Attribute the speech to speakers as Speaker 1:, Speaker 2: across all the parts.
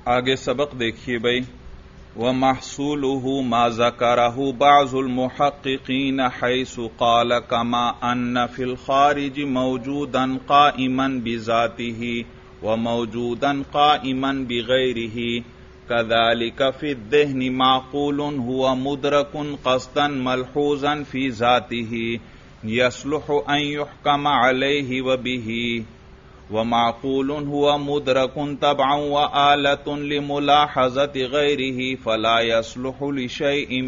Speaker 1: آگے سبق دیکھیے بھائی. وَمَحْصُولُهُ مَا ذَكَرَهُ بَعْضُ الْمُحَقِّقِينَ حَيْثُ قَالَ كَمَا أَنَّ فِي الْخَارِجِ مَوْجُودًا قَائِمًا بِذَاتِهِ وَمَوْجُودًا قَائِمًا بِغَيْرِهِ كَذَلِكَ فِي الذِّهْنِ مَعْقُولٌ هُوَ مُدْرَكٌ قَصْدًا مَلْحُوظًا فِي ذَاتِهِ يَصْلُحُ أَنْ يُحْكَمَ عَلَيْهِ وَبِهِ وَمَعْقُولٌ هُوَ مُدْرَكٌ طَبْعًا وَآلَةٌ لِمُلَاحَظَةِ غَيْرِهِ فَلَا يَصْلُحُ لِشَيْءٍ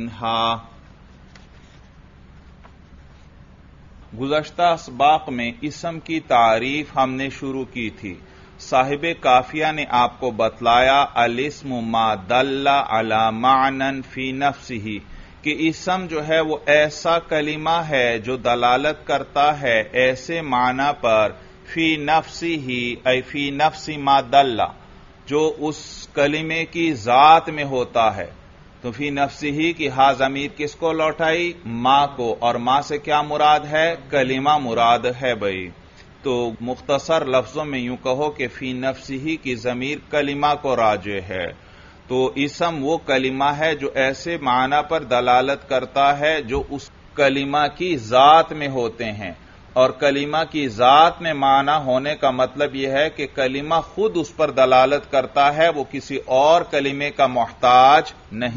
Speaker 1: مِّنْهَا. گزشتہ اسباق میں اسم کی تعریف ہم نے شروع کی تھی. صاحب کافیہ نے آپ کو بتلایا الاسم ما دل علی معنی فی نفسہ کہ اسم جو ہے وہ ایسا کلمہ ہے جو دلالت کرتا ہے ایسے معنی پر فی نفسی ہی ای فی نفسی ما دل جو اس کلمے کی ذات میں ہوتا ہے. تو فی نفسی ہی کی ہا ضمیر کس کو لوٹائی؟ ما کو. اور ما سے کیا مراد ہے؟ کلمہ مراد ہے بھائی. تو مختصر لفظوں میں یوں کہو کہ فی نفسی ہی کی ضمیر کلمہ کو راجع ہے. تو اسم وہ کلمہ ہے جو ایسے معنی پر دلالت کرتا ہے جو اس کلمہ کی ذات میں ہوتے ہیں. اور کلمہ کی ذات میں معنی ہونے کا مطلب یہ ہے کہ کلمہ خود اس پر دلالت کرتا ہے، وہ کسی اور کلمے کا محتاج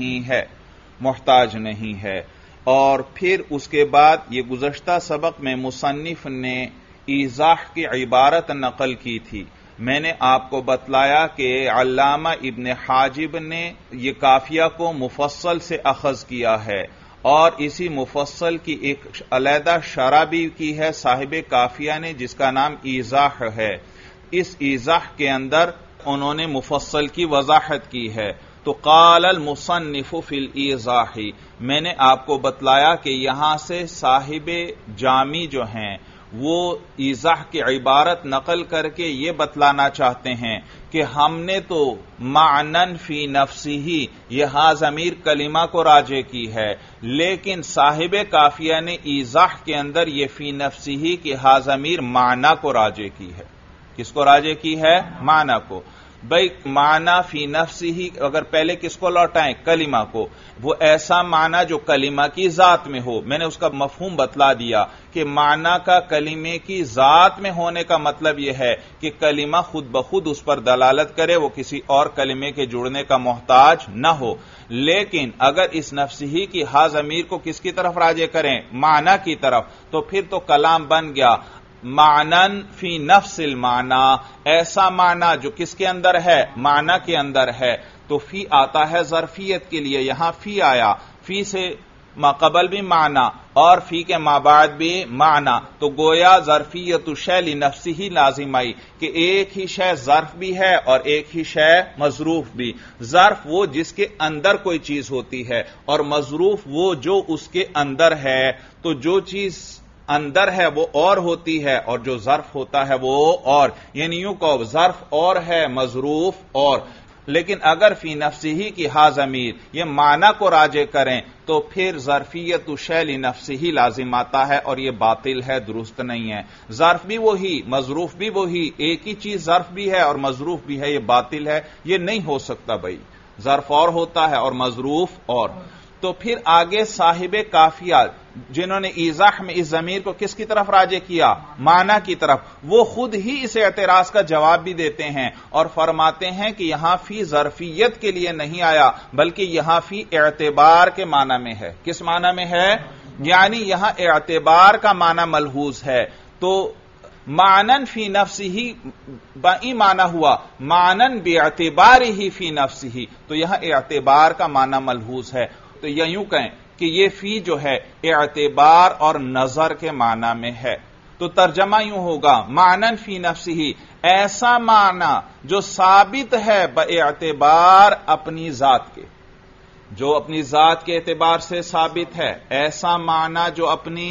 Speaker 1: نہیں ہے. اور پھر اس کے بعد یہ گزشتہ سبق میں مصنف نے ایضاح کی عبارت نقل کی تھی. میں نے آپ کو بتلایا کہ علامہ ابن حاجب نے یہ کافیہ کو مفصل سے اخذ کیا ہے اور اسی مفصل کی ایک علیحدہ شرح بھی کی ہے صاحب کافیہ نے جس کا نام ایضاح ہے. اس ایضاح کے اندر انہوں نے مفصل کی وضاحت کی ہے. تو قال المصنف فی الایضاح، میں نے آپ کو بتلایا کہ یہاں سے صاحب جامی جو ہیں وہ ایضاح کی عبارت نقل کر کے یہ بتلانا چاہتے ہیں کہ ہم نے تو معنن فی نفسی ہی یہ ہا ضمیر کلمہ کو راجع کی ہے، لیکن صاحب کافیہ نے ایضاح کے اندر یہ فی نفسی ہی کی ہا ضمیر معنی کو راجع کی ہے. کس کو راجع کی ہے؟ معنی کو. بھئی معنی فی نفسی ہی اگر پہلے کس کو لوٹائیں؟ کلمہ کو. وہ ایسا معنی جو کلمہ کی ذات میں ہو. میں نے اس کا مفہوم بتلا دیا کہ معنی کا کلمے کی ذات میں ہونے کا مطلب یہ ہے کہ کلمہ خود بخود اس پر دلالت کرے، وہ کسی اور کلمے کے جڑنے کا محتاج نہ ہو. لیکن اگر اس نفسی ہی کی ہا ضمیر کو کس کی طرف راجع کریں؟ معنی کی طرف. تو پھر تو کلام بن گیا معنن فی نفس المعنی، ایسا معنی جو کس کے اندر ہے؟ معنی کے اندر ہے. تو فی آتا ہے ظرفیت کے لیے، یہاں فی آیا. فی سے ما قبل بھی معنی اور فی کے ما بعد بھی معنی. تو گویا ظرفیت شے لنفسی ہی لازم آئی کہ ایک ہی شے ظرف بھی ہے اور ایک ہی شے مظروف بھی. ظرف وہ جس کے اندر کوئی چیز ہوتی ہے اور مظروف وہ جو اس کے اندر ہے. تو جو چیز اندر ہے وہ اور ہوتی ہے اور جو ظرف ہوتا ہے وہ اور. یعنی یوں کہو ظرف اور ہے مظروف اور. لیکن اگر فی نفسی ہی کی ہا ضمیر یہ معنی کو راجع کریں تو پھر ظرفیت شے لنفسی ہی لازم آتا ہے اور یہ باطل ہے، درست نہیں ہے. ظرف بھی وہی، مظروف بھی وہی، ایک ہی چیز ظرف بھی ہے اور مظروف بھی ہے، یہ باطل ہے، یہ نہیں ہو سکتا بھائی. ظرف اور ہوتا ہے اور مظروف اور. تو پھر آگے صاحب کافیہ جنہوں نے ایضاح میں اس ضمیر کو کس کی طرف راجع کیا؟ معنی کی طرف. وہ خود ہی اس اعتراض کا جواب بھی دیتے ہیں اور فرماتے ہیں کہ یہاں فی ظرفیت کے لیے نہیں آیا بلکہ یہاں فی اعتبار کے معنی میں ہے. کس معنی میں ہے؟ یعنی یہاں اعتبار کا معنی ملحوظ ہے. تو معنن فی نفسی ہی بائی معنی ہوا معنن باعتبار ہی فی نفسی ہی، تو یہاں اعتبار کا معنی ملحوظ ہے. تو یہ یوں کہیں کہ یہ فی جو ہے اعتبار اور نظر کے معنی میں ہے. تو ترجمہ یوں ہوگا معنن فی نفسی ہی، ایسا معنی جو ثابت ہے باعتبار اپنی ذات کے، جو اپنی ذات کے اعتبار سے ثابت ہے. ایسا معنی جو اپنی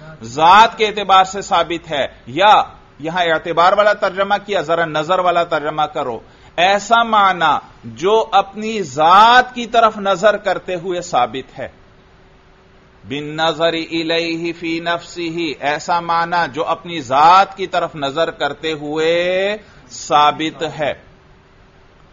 Speaker 1: ذات کے اعتبار سے ثابت ہے. یا یہاں اعتبار والا ترجمہ کیا، ذرا نظر والا ترجمہ کرو. ایسا معنی جو اپنی ذات کی طرف نظر کرتے ہوئے ثابت ہے. بالنظر الیہ فی نفسہ، ایسا معنی جو اپنی ذات کی طرف نظر کرتے ہوئے ثابت ہے.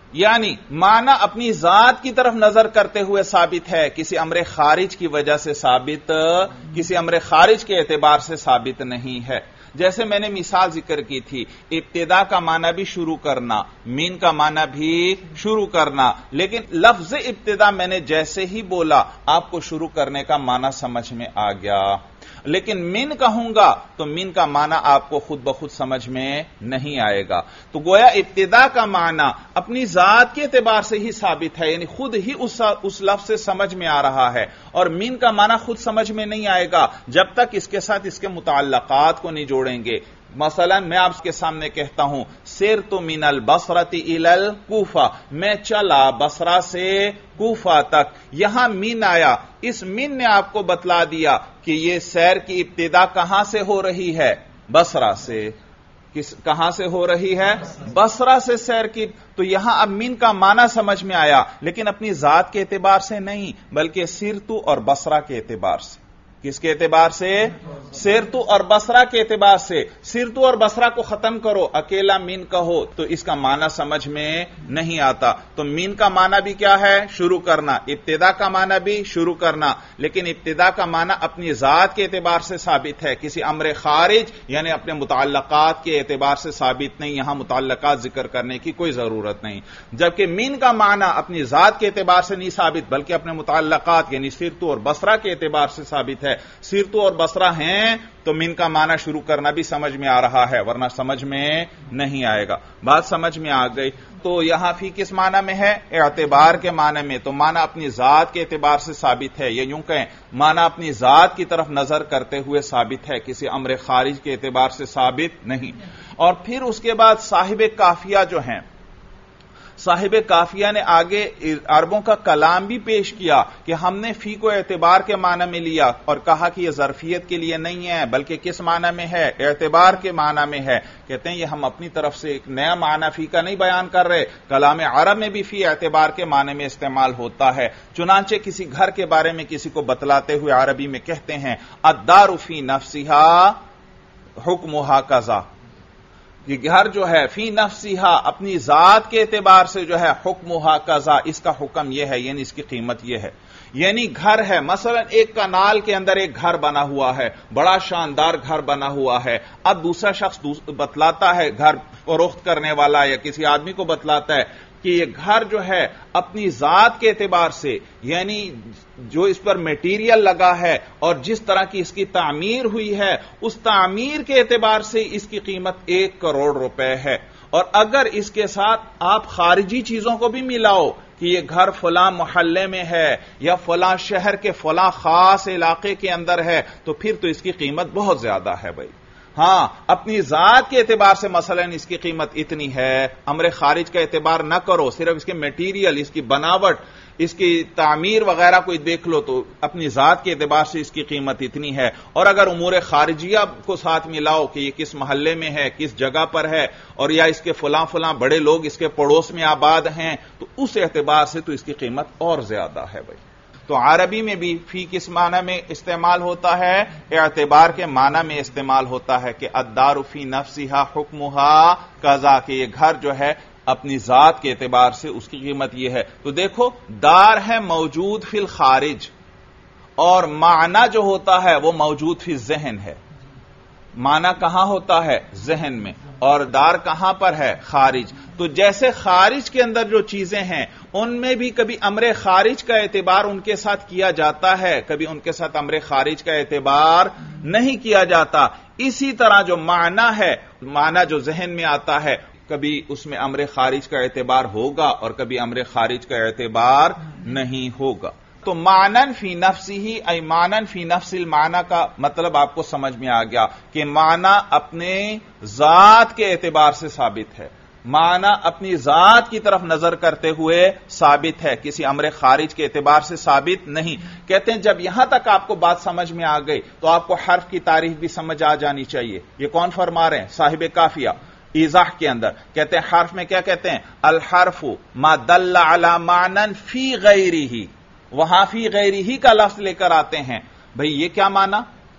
Speaker 1: یعنی معنی اپنی ذات کی طرف نظر کرتے ہوئے ثابت ہے، کسی امر خارج کی وجہ سے ثابت، کسی امر خارج کے اعتبار سے ثابت نہیں ہے۔ جیسے میں نے مثال ذکر کی تھی، ابتدا کا معنی بھی شروع کرنا، من کا معنی بھی شروع کرنا، لیکن لفظ ابتدا میں نے جیسے ہی بولا آپ کو شروع کرنے کا معنی سمجھ میں آ گیا، لیکن من کہوں گا تو من کا معنی آپ کو خود بخود سمجھ میں نہیں آئے گا۔ تو گویا ابتدا کا معنی اپنی ذات کے اعتبار سے ہی ثابت ہے، یعنی خود ہی اس لفظ سے سمجھ میں آ رہا ہے، اور من کا معنی خود سمجھ میں نہیں آئے گا جب تک اس کے ساتھ اس کے متعلقات کو نہیں جوڑیں گے۔ مثلا میں آپ کے سامنے کہتا ہوں سرت من البصرۃ الی الکوفہ، میں چلا بصرہ سے کوفہ تک، یہاں من آیا، اس من نے آپ کو بتلا دیا کہ یہ سیر کی ابتدا کہاں سے ہو رہی ہے؟ بصرہ سے۔ کہاں سے ہو رہی ہے؟ بصرہ سے سیر کی۔ تو یہاں اب من کا معنی سمجھ میں آیا، لیکن اپنی ذات کے اعتبار سے نہیں، بلکہ سرتو اور بصرہ کے اعتبار سے۔ کس کے اعتبار سے؟ سرتو اور بصرہ کے اعتبار سے۔ سرتو اور بصرہ کو ختم کرو، اکیلا من کہو تو اس کا معنی سمجھ میں نہیں آتا۔ تو من کا معنی بھی کیا ہے؟ شروع کرنا۔ ابتدا کا معنی بھی شروع کرنا، لیکن ابتدا کا معنی اپنی ذات کے اعتبار سے ثابت ہے، کسی امر خارج یعنی اپنے متعلقات کے اعتبار سے ثابت نہیں، یہاں متعلقات ذکر کرنے کی کوئی ضرورت نہیں۔ جبکہ من کا معنی اپنی ذات کے اعتبار سے نہیں ثابت، بلکہ اپنے متعلقات یعنی سرتو اور بصرہ کے اعتبار سے ثابت ہے۔ سرتو اور بصرہ ہیں تو من کا معنی شروع کرنا بھی سمجھ میں آ رہا ہے، ورنہ سمجھ میں نہیں آئے گا۔ بات سمجھ میں آ گئی؟ تو یہاں فی کس معنی میں ہے؟ اعتبار کے معنی میں۔ تو معنی اپنی ذات کے اعتبار سے ثابت ہے، یہ یوں کہیں معنی اپنی ذات کی طرف نظر کرتے ہوئے ثابت ہے، کسی امر خارج کے اعتبار سے ثابت نہیں۔ اور پھر اس کے بعد صاحب کافیہ جو ہیں، صاحب کافیہ نے آگے عربوں کا کلام بھی پیش کیا کہ ہم نے فی کو اعتبار کے معنی میں لیا اور کہا کہ یہ ظرفیت کے لیے نہیں ہے، بلکہ کس معنی میں ہے؟ اعتبار کے معنی میں ہے۔ کہتے ہیں یہ ہم اپنی طرف سے ایک نیا معنی فی کا نہیں بیان کر رہے، کلام عرب میں بھی فی اعتبار کے معنی میں استعمال ہوتا ہے۔ چنانچہ کسی گھر کے بارے میں کسی کو بتلاتے ہوئے عربی میں کہتے ہیں الدار فی نفسہا حکمہا کذا، یہ گھر جو ہے فی نفسہا اپنی ذات کے اعتبار سے جو ہے حکمہا کذا، اس کا حکم یہ ہے، یعنی اس کی قیمت یہ ہے۔ یعنی گھر ہے، مثلا ایک کنال کے اندر ایک گھر بنا ہوا ہے، بڑا شاندار گھر بنا ہوا ہے، اب دوسرا شخص بتلاتا ہے، گھر فروخت کرنے والا یا کسی آدمی کو بتلاتا ہے کہ یہ گھر جو ہے اپنی ذات کے اعتبار سے، یعنی جو اس پر میٹیریل لگا ہے اور جس طرح کی اس کی تعمیر ہوئی ہے، اس تعمیر کے اعتبار سے اس کی قیمت 1 کروڑ روپے ہے۔ اور اگر اس کے ساتھ آپ خارجی چیزوں کو بھی ملاؤ کہ یہ گھر فلاں محلے میں ہے یا فلاں شہر کے فلاں خاص علاقے کے اندر ہے، تو پھر تو اس کی قیمت بہت زیادہ ہے بھائی۔ ہاں، اپنی ذات کے اعتبار سے مثلا اس کی قیمت اتنی ہے، امر خارج کا اعتبار نہ کرو، صرف اس کے میٹیریل، اس کی بناوٹ، اس کی تعمیر وغیرہ کو دیکھ لو تو اپنی ذات کے اعتبار سے اس کی قیمت اتنی ہے۔ اور اگر امور خارجیہ کو ساتھ ملاؤ کہ یہ کس محلے میں ہے، کس جگہ پر ہے، اور یا اس کے فلاں فلاں بڑے لوگ اس کے پڑوس میں آباد ہیں، تو اس اعتبار سے تو اس کی قیمت اور زیادہ ہے بھائی۔ تو عربی میں بھی فی کس معنی میں استعمال ہوتا ہے؟ اعتبار کے معنی میں استعمال ہوتا ہے کہ الدار فی نفسہا حکمہا کذا، کہ یہ گھر جو ہے اپنی ذات کے اعتبار سے اس کی قیمت یہ ہے۔ تو دیکھو دار ہے موجود فی الخارج، اور معنی جو ہوتا ہے وہ موجود فی الذہن ہے۔ معنی کہاں ہوتا ہے؟ ذہن میں، اور دار کہاں پر ہے؟ خارج۔ تو جیسے خارج کے اندر جو چیزیں ہیں ان میں بھی کبھی امر خارج کا اعتبار ان کے ساتھ کیا جاتا ہے، کبھی ان کے ساتھ امر خارج کا اعتبار نہیں کیا جاتا۔ اسی طرح جو معنی ہے، معنی جو ذہن میں آتا ہے، کبھی اس میں امر خارج کا اعتبار ہوگا اور کبھی امر خارج کا اعتبار نہیں ہوگا۔ تو معنن فی نفسہ ای معنن فی نفس المعنی کا مطلب آپ کو سمجھ میں آ گیا کہ معنی اپنے ذات کے اعتبار سے ثابت ہے، معنی اپنی ذات کی طرف نظر کرتے ہوئے ثابت ہے، کسی امر خارج کے اعتبار سے ثابت نہیں۔ کہتے ہیں جب یہاں تک آپ کو بات سمجھ میں آ گئی تو آپ کو حرف کی تعریف بھی سمجھ آ جانی چاہیے۔ یہ کون فرما رہے ہیں؟ صاحب کافیہ ایضاح کے اندر کہتے ہیں حرف میں کیا کہتے ہیں؟ الحرف ما دل علی معنی فی غیرہ، وہاں فی غیرہ کا لفظ لے کر آتے ہیں۔ بھئی یہ کیا معنی؟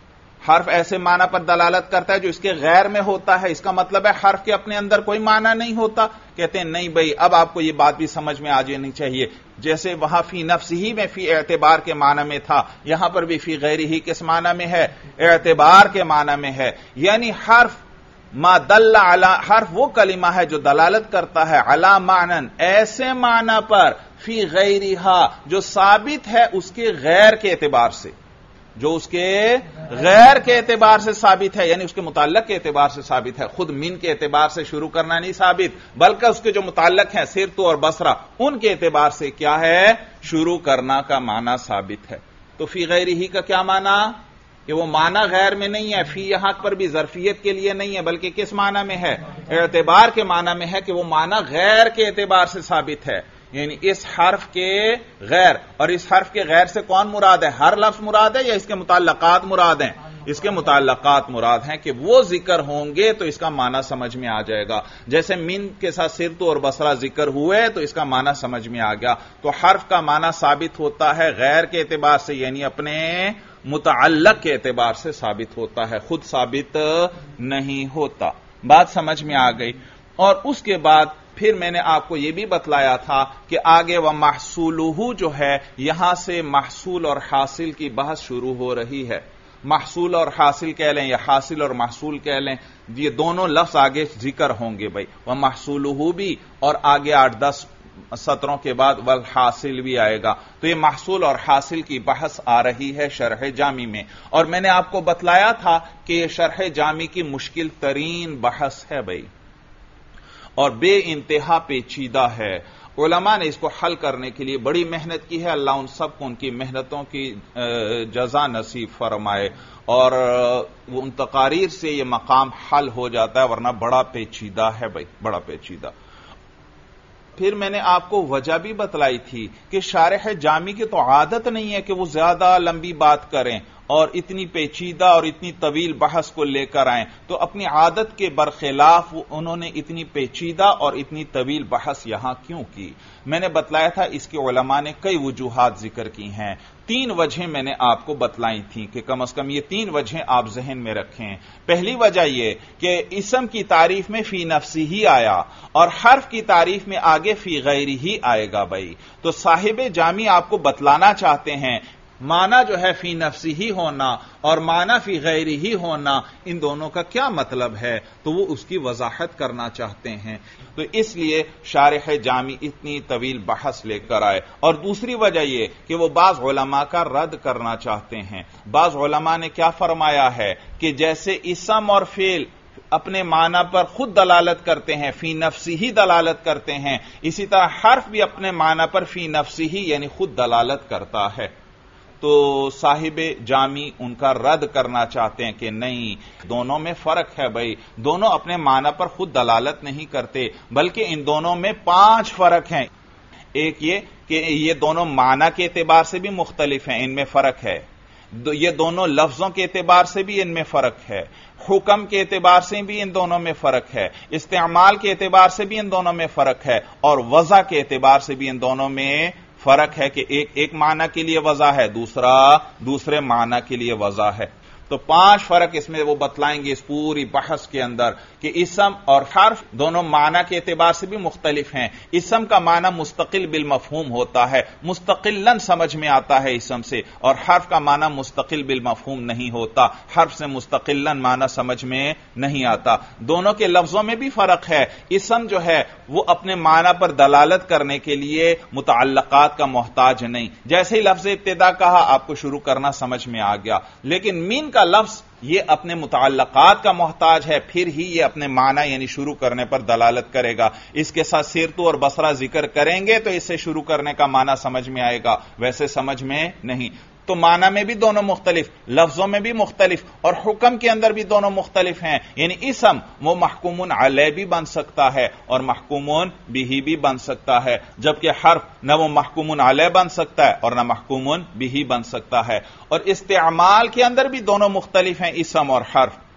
Speaker 1: حرف ایسے معنی پر دلالت کرتا ہے جو اس کے غیر میں ہوتا ہے، اس کا مطلب ہے حرف کے اپنے اندر کوئی معنی نہیں ہوتا؟ کہتے ہیں نہیں بھائی، اب آپ کو یہ بات بھی سمجھ میں آ جانی چاہیے، جیسے وہاں فی نفس ہی میں فی اعتبار کے معنی میں تھا، یہاں پر بھی فی غیر ہی کس معنی میں ہے؟ اعتبار کے معنی میں ہے۔ یعنی حرف ما دل علی، حرف وہ کلمہ ہے جو دلالت کرتا ہے علی معنی، ایسے معنی پر، فی غیرہا، جو ثابت ہے اس کے غیر کے اعتبار سے، جو اس کے غیر کے اعتبار سے ثابت ہے، یعنی اس کے متعلق کے اعتبار سے ثابت ہے، خود من کے اعتبار سے شروع کرنا نہیں ثابت، بلکہ اس کے جو متعلق ہیں سرت اور بصرہ، ان کے اعتبار سے کیا ہے؟ شروع کرنا کا معنی ثابت ہے۔ تو فی غیرہی کا کیا معنی؟ کہ وہ معنی غیر میں نہیں ہے، فی یہاں پر بھی ظرفیت کے لیے نہیں ہے، بلکہ کس معنی میں ہے؟ اعتبار کے معنی میں ہے، کہ وہ معنی غیر کے اعتبار سے ثابت ہے، یعنی اس حرف کے غیر، اور اس حرف کے غیر سے کون مراد ہے؟ ہر لفظ مراد ہے یا اس کے متعلقات مراد ہیں؟ اس کے متعلقات مراد ہیں، کہ وہ ذکر ہوں گے تو اس کا معنی سمجھ میں آ جائے گا۔ جیسے من کے ساتھ سرت اور بصرہ ذکر ہوئے تو اس کا معنی سمجھ میں آ گیا۔ تو حرف کا معنی ثابت ہوتا ہے غیر کے اعتبار سے، یعنی اپنے متعلق کے اعتبار سے ثابت ہوتا ہے، خود ثابت نہیں ہوتا۔ بات سمجھ میں آ گئی۔ اور اس کے بعد پھر میں نے آپ کو یہ بھی بتلایا تھا کہ آگے وہ محصولہ جو ہے، یہاں سے محصول اور حاصل کی بحث شروع ہو رہی ہے۔ محصول اور حاصل کہہ لیں یا حاصل اور محصول کہہ لیں، یہ دونوں لفظ آگے ذکر ہوں گے بھائی، وہ محصولہ بھی، اور آگے 8-10 سطروں کے بعد والحاصل بھی آئے گا۔ تو یہ محصول اور حاصل کی بحث آ رہی ہے شرح جامی میں، اور میں نے آپ کو بتلایا تھا کہ یہ شرح جامی کی مشکل ترین بحث ہے بھائی، اور بے انتہا پیچیدہ ہے۔ علماء نے اس کو حل کرنے کے لیے بڑی محنت کی ہے، اللہ ان سب کو ان کی محنتوں کی جزا نصیب فرمائے، اور ان تقاریر سے یہ مقام حل ہو جاتا ہے، ورنہ بڑا پیچیدہ ہے بھائی، بڑا پیچیدہ۔ پھر میں نے آپ کو وجہ بھی بتلائی تھی کہ شارح جامی کی تو عادت نہیں ہے کہ وہ زیادہ لمبی بات کریں اور اتنی پیچیدہ اور اتنی طویل بحث کو لے کر آئیں، تو اپنی عادت کے برخلاف انہوں نے اتنی پیچیدہ اور اتنی طویل بحث یہاں کیوں کی؟ میں نے بتلایا تھا اس کے علماء نے کئی وجوہات ذکر کی ہیں، 3 وجہیں میں نے آپ کو بتلائی تھیں کہ کم از کم یہ 3 وجہیں آپ ذہن میں رکھیں۔ پہلی وجہ یہ کہ اسم کی تعریف میں فی نفسی ہی آیا، اور حرف کی تعریف میں آگے فی غیری ہی آئے گا بھائی، تو صاحب جامی آپ کو بتلانا چاہتے ہیں معنی جو ہے فی نفسی ہی ہونا اور معنی فی غیری ہی ہونا، ان دونوں کا کیا مطلب ہے، تو وہ اس کی وضاحت کرنا چاہتے ہیں، تو اس لیے شارح جامی اتنی طویل بحث لے کر آئے۔ اور دوسری وجہ یہ کہ وہ بعض علماء کا رد کرنا چاہتے ہیں۔ بعض علماء نے کیا فرمایا ہے کہ جیسے اسم اور فعل اپنے معنی پر خود دلالت کرتے ہیں، فی نفسی ہی دلالت کرتے ہیں، اسی طرح حرف بھی اپنے معنی پر فی نفسی ہی یعنی خود دلالت کرتا ہے۔ تو صاحب جامی ان کا رد کرنا چاہتے ہیں کہ نہیں، دونوں میں فرق ہے بھائی، دونوں اپنے معنی پر خود دلالت نہیں کرتے، بلکہ ان دونوں میں 5 فرق ہیں۔ ایک یہ کہ یہ دونوں معنی کے اعتبار سے بھی مختلف ہیں، ان میں فرق ہے، یہ دونوں لفظوں کے اعتبار سے بھی ان میں فرق ہے، حکم کے اعتبار سے بھی ان دونوں میں فرق ہے، استعمال کے اعتبار سے بھی ان دونوں میں فرق ہے، اور وضع کے اعتبار سے بھی ان دونوں میں فرق ہے کہ ایک معنی کے لیے وضع ہے، دوسرے معنی کے لیے وضع ہے۔ تو 5 فرق اس میں وہ بتلائیں گے اس پوری بحث کے اندر کہ اسم اور حرف دونوں معنی کے اعتبار سے بھی مختلف ہیں۔ اسم کا معنی مستقل بالمفہوم ہوتا ہے، مستقلاً سمجھ میں آتا ہے اسم سے، اور حرف کا معنی مستقل بالمفہوم نہیں ہوتا، حرف سے مستقلاً معنی سمجھ میں نہیں آتا۔ دونوں کے لفظوں میں بھی فرق ہے، اسم جو ہے وہ اپنے معنی پر دلالت کرنے کے لیے متعلقات کا محتاج نہیں، جیسے ہی لفظ ابتدا کہا آپ کو شروع کرنا سمجھ میں آ گیا، لیکن من کا لفظ یہ اپنے متعلقات کا محتاج ہے، پھر ہی یہ اپنے معنی یعنی شروع کرنے پر دلالت کرے گا۔ اس کے ساتھ سیرت اور بصرہ ذکر کریں گے تو اس سے شروع کرنے کا معنی سمجھ میں آئے گا، ویسے سمجھ میں نہیں۔ تو معنی میں بھی دونوں مختلف، لفظوں میں بھی مختلف، اور حکم کے اندر بھی دونوں مختلف ہیں، یعنی اسم وہ محکوم علیہ بھی بن سکتا ہے اور محکوم بہ بھی بن سکتا ہے، جبکہ حرف نہ وہ محکوم علیہ بن سکتا ہے اور نہ محکوم بہ بن سکتا ہے۔ اور استعمال کے اندر بھی دونوں مختلف ہیں، اسم اور حرف۔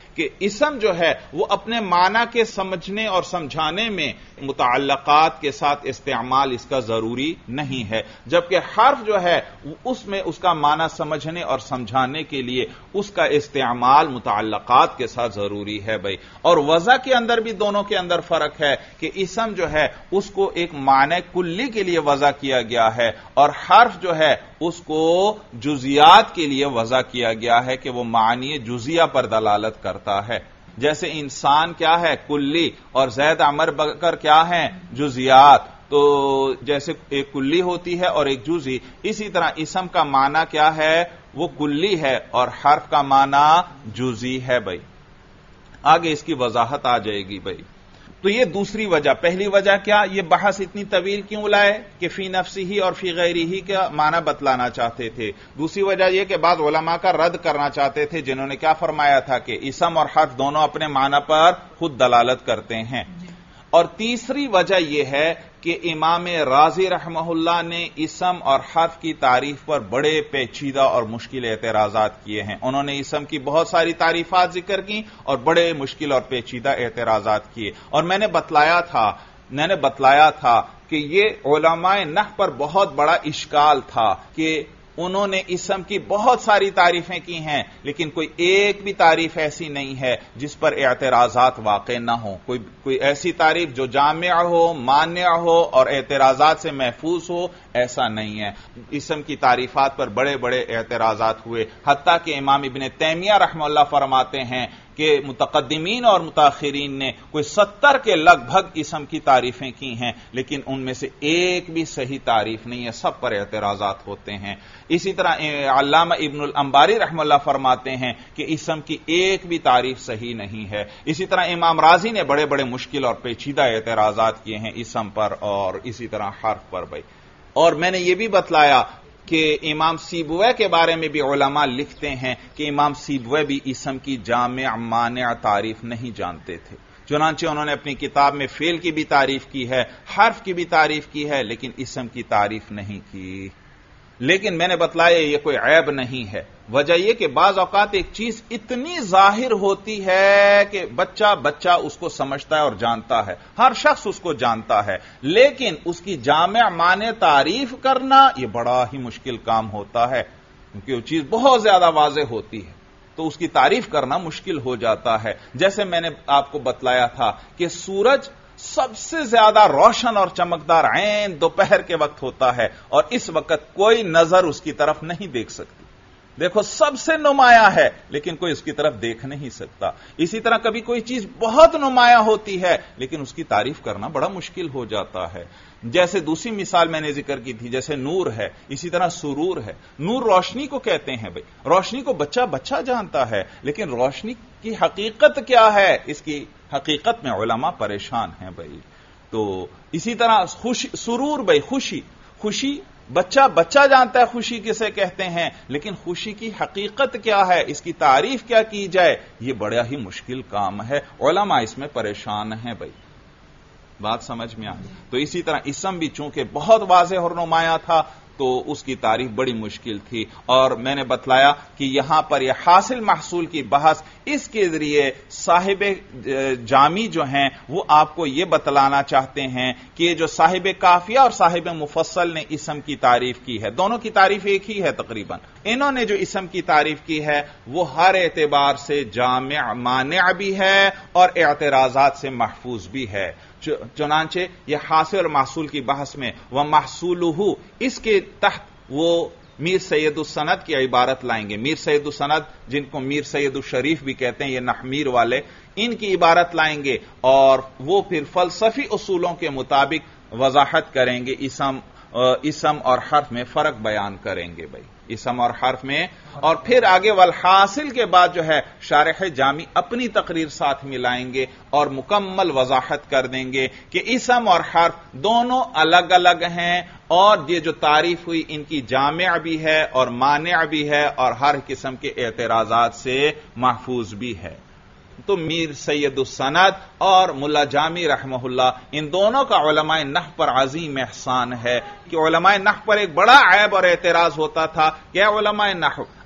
Speaker 1: کہ اسم جو ہے وہ اپنے معنی کے سمجھنے اور سمجھانے میں متعلقات کے ساتھ استعمال اس کا ضروری نہیں ہے، جبکہ حرف جو ہے اس میں اس کا معنی سمجھنے اور سمجھانے کے لیے اس کا استعمال متعلقات کے ساتھ ضروری ہے بھائی۔ اور وضع کے اندر بھی دونوں کے اندر فرق ہے کہ اسم جو ہے اس کو ایک معنی کلی کے لیے وضع کیا گیا ہے اور حرف جو ہے اس کو جزیات کے لیے وضع کیا گیا ہے کہ وہ معنی جزیہ پر دلالت کرتا ہے۔ جیسے انسان کیا ہے؟ کلی، اور زید عمر بکر کیا ہیں؟ جزیات۔ تو جیسے ایک کلی ہوتی ہے اور ایک جزی، اسی طرح اسم کا معنی کیا ہے؟ وہ کلی ہے اور حرف کا معنی جزی ہے بھائی۔ آگے اس کی وضاحت آ جائے گی بھائی۔ تو یہ دوسری وجہ۔ پہلی وجہ کیا؟ یہ بحث اتنی طویل کیوں لائے کہ فی نفسی ہی اور فی غیری ہی کا معنی بتلانا چاہتے تھے۔ دوسری وجہ یہ کہ بعض علماء کا رد کرنا چاہتے تھے جنہوں نے کیا فرمایا تھا کہ اسم اور حرف دونوں اپنے معنی پر خود دلالت کرتے ہیں۔ اور تیسری وجہ یہ ہے کہ امام رازی رحمہ اللہ نے اسم اور حرف کی تعریف پر بڑے پیچیدہ اور مشکل اعتراضات کیے ہیں۔ انہوں نے اسم کی بہت ساری تعریفات ذکر کی اور بڑے مشکل اور پیچیدہ اعتراضات کیے، اور میں نے بتلایا تھا کہ یہ علماء نحو پر بہت بڑا اشکال تھا کہ انہوں نے اسم کی بہت ساری تعریفیں کی ہیں لیکن کوئی ایک بھی تعریف ایسی نہیں ہے جس پر اعتراضات واقع نہ ہوں، کوئی ایسی تعریف جو جامع ہو، مانع ہو اور اعتراضات سے محفوظ ہو، ایسا نہیں ہے۔ اسم کی تعریفات پر بڑے بڑے اعتراضات ہوئے، حتیٰ کہ امام ابن تیمیہ رحمہ اللہ فرماتے ہیں کہ متقدمین اور متاخرین نے کوئی 70 کے لگ بھگ اسم کی تعریفیں کی ہیں لیکن ان میں سے ایک بھی صحیح تعریف نہیں ہے، سب پر اعتراضات ہوتے ہیں۔ اسی طرح علامہ ابن الانباری رحمہ اللہ فرماتے ہیں کہ اسم کی ایک بھی تعریف صحیح نہیں ہے۔ اسی طرح امام رازی نے بڑے بڑے مشکل اور پیچیدہ اعتراضات کیے ہیں اسم پر اور اسی طرح حرف پر بھائی۔ اور میں نے یہ بھی بتلایا کہ امام سیبویہ کے بارے میں بھی علماء لکھتے ہیں کہ امام سیبویہ بھی اسم کی جامع مانع تعریف نہیں جانتے تھے، چنانچہ انہوں نے اپنی کتاب میں فعل کی بھی تعریف کی ہے، حرف کی بھی تعریف کی ہے، لیکن اسم کی تعریف نہیں کی۔ لیکن میں نے بتلایا یہ کوئی عیب نہیں ہے۔ وجہ یہ کہ بعض اوقات ایک چیز اتنی ظاہر ہوتی ہے کہ بچہ اس کو سمجھتا ہے اور جانتا ہے، ہر شخص اس کو جانتا ہے، لیکن اس کی جامع معنی تعریف کرنا یہ بڑا ہی مشکل کام ہوتا ہے کیونکہ وہ چیز بہت زیادہ واضح ہوتی ہے تو اس کی تعریف کرنا مشکل ہو جاتا ہے۔ جیسے میں نے آپ کو بتلایا تھا کہ سورج سب سے زیادہ روشن اور چمکدار عین دوپہر کے وقت ہوتا ہے اور اس وقت کوئی نظر اس کی طرف نہیں دیکھ سکتی، دیکھو سب سے نمایاں ہے لیکن کوئی اس کی طرف دیکھ نہیں سکتا۔ اسی طرح کبھی کوئی چیز بہت نمایاں ہوتی ہے لیکن اس کی تعریف کرنا بڑا مشکل ہو جاتا ہے۔ جیسے دوسری مثال میں نے ذکر کی تھی، جیسے نور ہے، اسی طرح سرور ہے۔ نور روشنی کو کہتے ہیں بھائی، روشنی کو بچہ جانتا ہے لیکن روشنی کی حقیقت کیا ہے، اس کی حقیقت میں علماء پریشان ہیں بھائی۔ تو اسی طرح سرور بھائی، خوشی بچہ جانتا ہے خوشی کسے کہتے ہیں، لیکن خوشی کی حقیقت کیا ہے، اس کی تعریف کیا کی جائے، یہ بڑا ہی مشکل کام ہے، علماء اس میں پریشان ہیں بھائی۔ بات سمجھ میں آ گئی؟ تو اسی طرح اسم بھی چونکہ بہت واضح اور نمایاں تھا تو اس کی تعریف بڑی مشکل تھی، اور میں نے بتلایا کہ یہاں پر یہ حاصل محصول کی بحث اس کے ذریعے صاحب جامی جو ہیں وہ آپ کو یہ بتلانا چاہتے ہیں کہ جو صاحب کافیہ اور صاحب مفصل نے اسم کی تعریف کی ہے، دونوں کی تعریف ایک ہی ہے تقریباً، انہوں نے جو اسم کی تعریف کی ہے وہ ہر اعتبار سے جامع مانع بھی ہے اور اعتراضات سے محفوظ بھی ہے۔ چنانچہ یہ حاصل اور محصول کی بحث میں وہ محصولہ، اس کے تحت وہ میر سید السند کی عبارت لائیں گے۔ میر سید السند جن کو میر سید الشریف بھی کہتے ہیں، یہ نحمیر والے، ان کی عبارت لائیں گے اور وہ پھر فلسفی اصولوں کے مطابق وضاحت کریں گے، اسم اور حرف میں فرق بیان کریں گے بھائی، اسم اور حرف میں، اور پھر آگے والحاصل کے بعد جو ہے شارح جامی اپنی تقریر ساتھ ملائیں گے اور مکمل وضاحت کر دیں گے کہ اسم اور حرف دونوں الگ الگ ہیں اور یہ جو تعریف ہوئی ان کی جامع بھی ہے اور مانع بھی ہے اور ہر قسم کے اعتراضات سے محفوظ بھی ہے۔ تو میر سید السند اور ملا جامی رحمہ اللہ ان دونوں کا علماء نحو پر عظیم احسان ہے کہ علماء نحو پر ایک بڑا عیب اور اعتراض ہوتا تھا کہ علماء نحو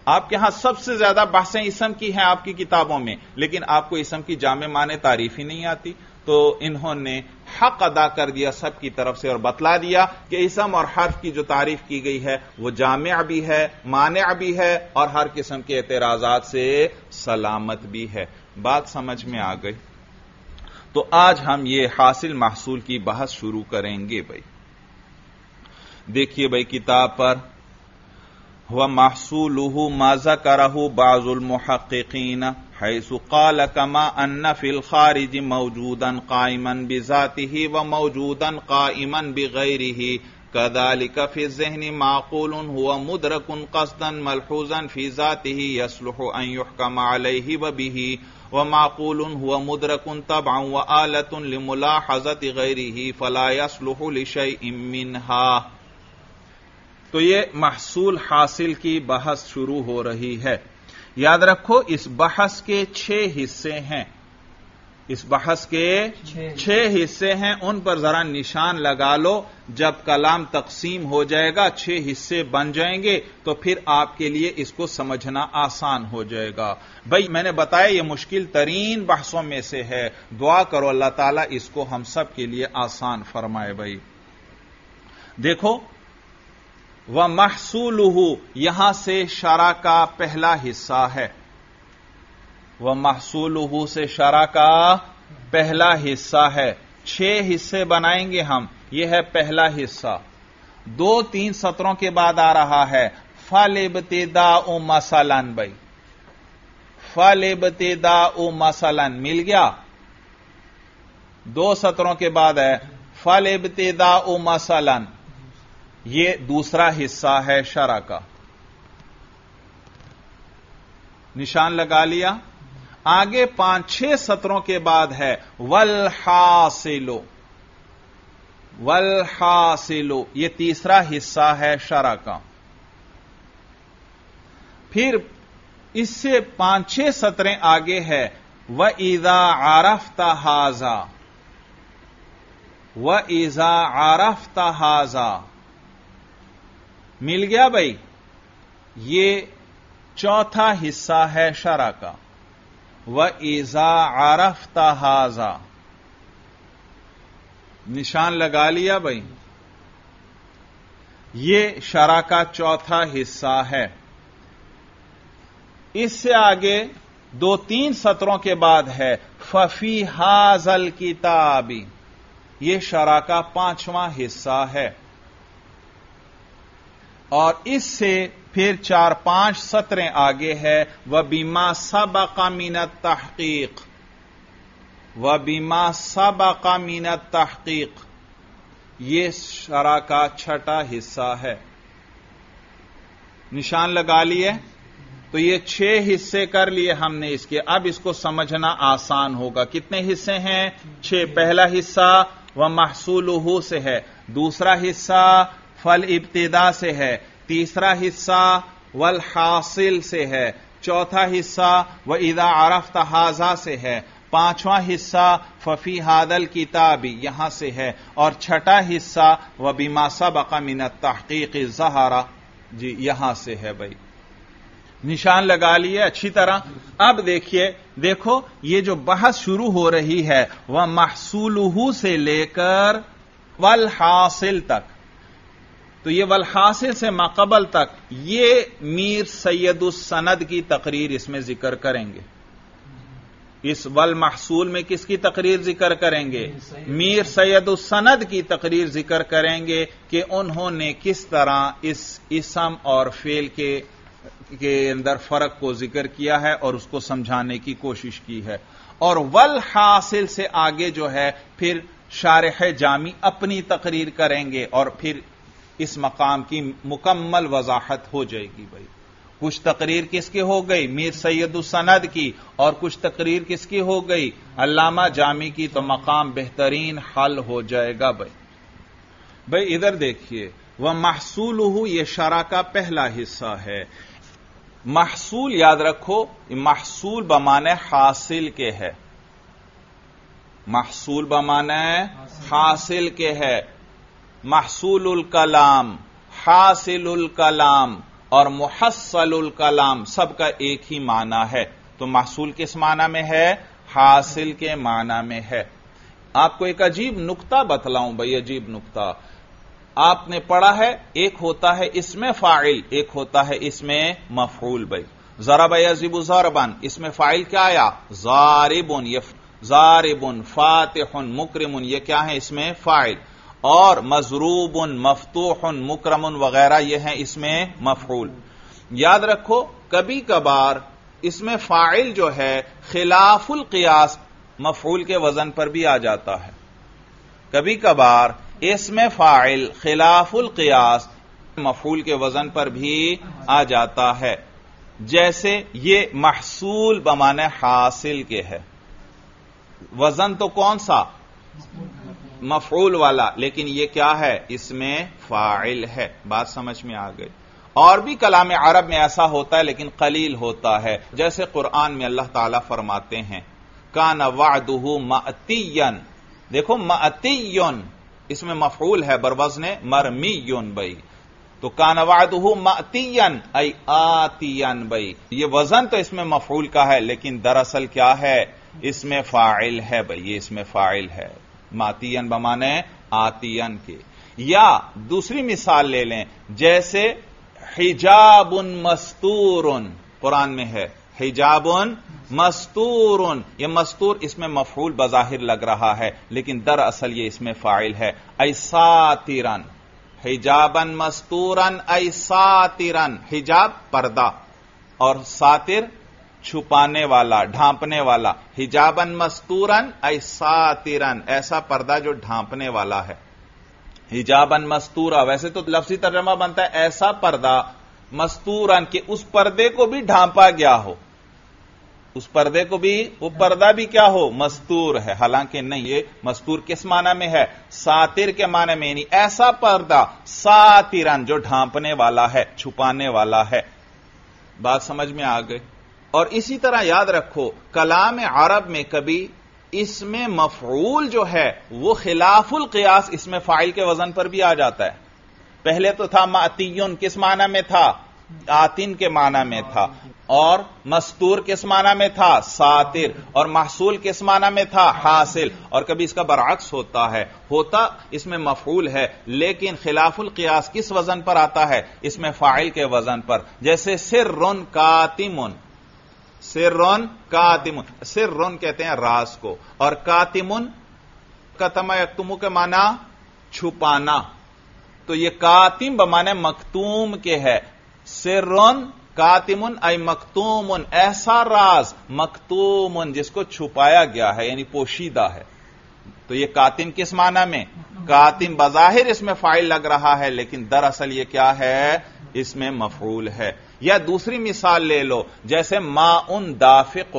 Speaker 1: آپ کے ہاں سب سے زیادہ بحثیں اسم کی ہیں آپ کی کتابوں میں، لیکن آپ کو اسم کی جامع معنی تعریف ہی نہیں آتی، تو انہوں نے حق ادا کر دیا سب کی طرف سے اور بتلا دیا کہ اسم اور حرف کی جو تعریف کی گئی ہے وہ جامع بھی ہے، مانع بھی ہے، اور ہر قسم کے اعتراضات سے سلامت بھی ہے۔ بات سمجھ میں آ گئی؟ تو آج ہم یہ حاصل محصول کی بحث شروع کریں گے بھائی۔ دیکھیے بھائی کتاب پر، وَمَحْصُولُهُ مَا ذَكَرَهُ بَعْضُ الْمُحَقِّقِينَ حَيْثُ قَالَ كَمَا أَنَّ فِي الْخَارِجِ مَوْجُودًا قَائِمًا بِذَاتِهِ وَمَوْجُودًا قَائِمًا بِغَيْرِهِ كَذَلِكَ فِي الذِّهْنِ مَعْقُولٌ هُوَ مُدْرَكٌ قَصْدًا مَلْحُوظًا فِي ذَاتِهِ يَصْلُحُ أَن يُحْكَمَ عَلَيْهِ وَبِهِ وَمَعْقُولٌ هُوَ مُدْرَكٌ طَبْعًا وَآلَةٌ لِمُلَاحَظَةِ غَيْرِهِ فَلَا يَصْلُحُ لِشَيْءٍ مِّنْهَا۔ تو یہ محصول حاصل کی بحث شروع ہو رہی ہے۔ یاد رکھو اس بحث کے 6 حصے ہیں، اس بحث کے 6 حصے ہیں، ان پر ذرا نشان لگا لو۔ جب کلام تقسیم ہو جائے گا 6 حصے بن جائیں گے تو پھر آپ کے لیے اس کو سمجھنا آسان ہو جائے گا۔ بھائی میں نے بتایا یہ مشکل ترین بحثوں میں سے ہے، دعا کرو اللہ تعالیٰ اس کو ہم سب کے لیے آسان فرمائے۔ بھائی دیکھو، وَمَحْصُولُهُ یہاں سے شرح کا پہلا حصہ ہے، وَمَحْصُولُهُ سے شرح کا پہلا حصہ ہے۔ 6 حصے بنائیں گے ہم، یہ ہے پہلا حصہ۔ 2-3 سطروں کے بعد آ رہا ہے فَالِابْتِدَاءُ مَثَلًا۔ بھائی فَالِابْتِدَاءُ مَثَلًا مل گیا، 2 سطروں کے بعد ہے فَالِابْتِدَاءُ مَثَلًا، یہ دوسرا حصہ ہے شرح کا۔ نشان لگا لیا۔ آگے 5-6 سطروں کے بعد ہے والحاصل، والحاصل، یہ تیسرا حصہ ہے شرح کا۔ پھر اس سے 5-6 سطریں آگے ہے وَإِذَا عَرَفْتَ هَذَا، وَإِذَا عَرَفْتَ هَذَا مل گیا بھائی، یہ چوتھا حصہ ہے شرح کا۔ وَإِذَا عَرَفْتَ هَذَا نشان لگا لیا بھائی، یہ شرح کا چوتھا حصہ ہے۔ اس سے آگے 2-3 سطروں کے بعد ہے فَفِي هَذَا الْكِتَابِ، یہ شرح کا 5واں حصہ ہے۔ اور اس سے پھر 4-5 سطریں آگے ہے وَبِمَا سَبَقَ مِنَ التَّحْقِيقِ، وَبِمَا سَبَقَ مِنَ التَّحْقِيقِ یہ شرح کا 6واں حصہ ہے۔ نشان لگا لیے، تو یہ 6 حصے کر لیے ہم نے اس کے، اب اس کو سمجھنا آسان ہوگا۔ کتنے حصے ہیں؟ 6۔ پہلا حصہ وَمَحْصُولُهُ سے ہے، دوسرا حصہ فَالْابْتِدَاء سے ہے، تیسرا حصہ والحاصل سے ہے، چوتھا حصہ وَإِذَا عَرَفْتَ هَذَا سے ہے، 5واں حصہ فَفِي هَذَا الْكِتَابِ یہاں سے ہے، اور 6واں حصہ وَبِمَا سَبَقَ مِنَ التَّحْقِيقِ ظَهَرَ جی یہاں سے ہے۔ بھائی نشان لگا لیے اچھی طرح۔ اب دیکھو یہ جو بحث شروع ہو رہی ہے وَمَحْصُولُهُ سے لے کر والحاصل تک، تو یہ والحاصل سے ماقبل تک یہ میر سید السند کی تقریر اس میں ذکر کریں گے۔ اس والمحصول میں کس کی تقریر ذکر کریں گے؟ میر سید السند کی تقریر ذکر کریں گے کہ انہوں نے کس طرح اس اسم اور فعل کے اندر فرق کو ذکر کیا ہے اور اس کو سمجھانے کی کوشش کی ہے۔ اور والحاصل سے آگے جو ہے پھر شارح جامی اپنی تقریر کریں گے اور پھر اس مقام کی مکمل وضاحت ہو جائے گی۔ بھائی کچھ تقریر کس کی ہو گئی؟ میر سید السند کی، اور کچھ تقریر کس کی ہو گئی؟ علامہ جامی کی، تو مقام بہترین حل ہو جائے گا۔ بھائی ادھر دیکھیے، وَمَحْصُولُهُ یہ شرح کا پہلا حصہ ہے۔ محصول یاد رکھو، محصول بمعنی حاصل کے ہے، محصول بمعنی حاصل کے ہے۔ محصول الکلام، حاصل الکلام اور محصل الکلام سب کا ایک ہی معنی ہے. تو محصول کس معنی میں ہے؟ حاصل کے معنی میں ہے. آپ کو ایک عجیب نقطہ بتلاؤں بھائی، عجیب نقطہ. آپ نے پڑھا ہے ایک ہوتا ہے اس میں فاعل، ایک ہوتا ہے اس میں مفعول. بھائی ضرب یضرب ضربا، اس میں فاعل کیا آیا؟ ضاربن. یہ ضاربن، فاتح، مکرم، یہ کیا ہے اس میں فاعل. اور مضروب، مفتوح، مکرم وغیرہ یہ ہیں اس میں مفعول. یاد رکھو کبھی کبھار اس میں فاعل جو ہے خلاف القیاس مفعول کے وزن پر بھی آ جاتا ہے. کبھی کبھار اس میں فاعل خلاف القیاس مفعول کے وزن پر بھی آ جاتا ہے. جیسے یہ محصول بمعنی حاصل کے ہے، وزن تو کون سا؟ مفعول والا، لیکن یہ کیا ہے؟ اس میں فاعل ہے. بات سمجھ میں آ گئی. اور بھی کلام عرب میں ایسا ہوتا ہے لیکن قلیل ہوتا ہے. جیسے قرآن میں اللہ تعالیٰ فرماتے ہیں کان وعدہ مأتیا. دیکھو مأتیا اس میں مفعول ہے بروزن مرمی. بھائی تو کان وعدہ مأتیا ای آتیا. بھائی یہ وزن تو اس میں مفعول کا ہے لیکن دراصل کیا ہے؟ اس میں فاعل ہے. بھائی یہ اس میں فاعل ہے ماتین بمانے آتین کے. یا دوسری مثال لے لیں، جیسے حجاب مستور قرآن میں ہے، حجاب مستور. یہ مستور اس میں مفعول بظاہر لگ رہا ہے لیکن دراصل یہ اس میں فاعل ہے. ای ساترن، حجابا مستورا ای ساترن. حجاب پردہ اور ساتر چھپانے والا، ڈھانپنے والا. حجابن مستورن ای ساترن، ایسا پردہ جو ڈھانپنے والا ہے. حجابن مستورا ویسے تو لفظی ترجمہ بنتا ہے ایسا پردہ، مستورن کہ اس پردے کو بھی ڈھانپا گیا ہو، اس پردے کو بھی، وہ پردہ بھی کیا ہو؟ مستور ہے. حالانکہ نہیں، یہ مستور کس معنی میں ہے؟ ساتر کے معنی میں. نہیں، ایسا پردہ ساترن جو ڈھانپنے والا ہے، چھپانے والا ہے. بات سمجھ میں آ گئی. اور اسی طرح یاد رکھو کلام عرب میں کبھی اس میں مفعول جو ہے وہ خلاف القیاس اس میں فاعل کے وزن پر بھی آ جاتا ہے. پہلے تو تھا مأتیون، کس معنی میں تھا؟ آتین کے معنی میں تھا. اور مستور کس معنی میں تھا؟ ساتر. اور محصول کس معنی میں تھا؟ حاصل. اور کبھی اس کا برعکس ہوتا ہے، ہوتا اس میں مفعول ہے لیکن خلاف القیاس کس وزن پر آتا ہے؟ اس میں فاعل کے وزن پر. جیسے سرٌ کاتمٌ، سرٌ کاتمٌ. سرٌ کہتے ہیں راز کو، اور کاتمٌ کتم یکتم کے معنی چھپانا. تو یہ کاتم بمعنی مکتوم کے ہے. سرٌ کاتمٌ ای مکتومٌ، ایسا راز مکتومٌ جس کو چھپایا گیا ہے یعنی پوشیدہ ہے. تو یہ کاتم کس معنی میں؟ کاتم بظاہر اس میں فاعل لگ رہا ہے لیکن دراصل یہ کیا ہے؟ اس میں مفعول ہے. یا دوسری مثال لے لو، جیسے ماء دافق.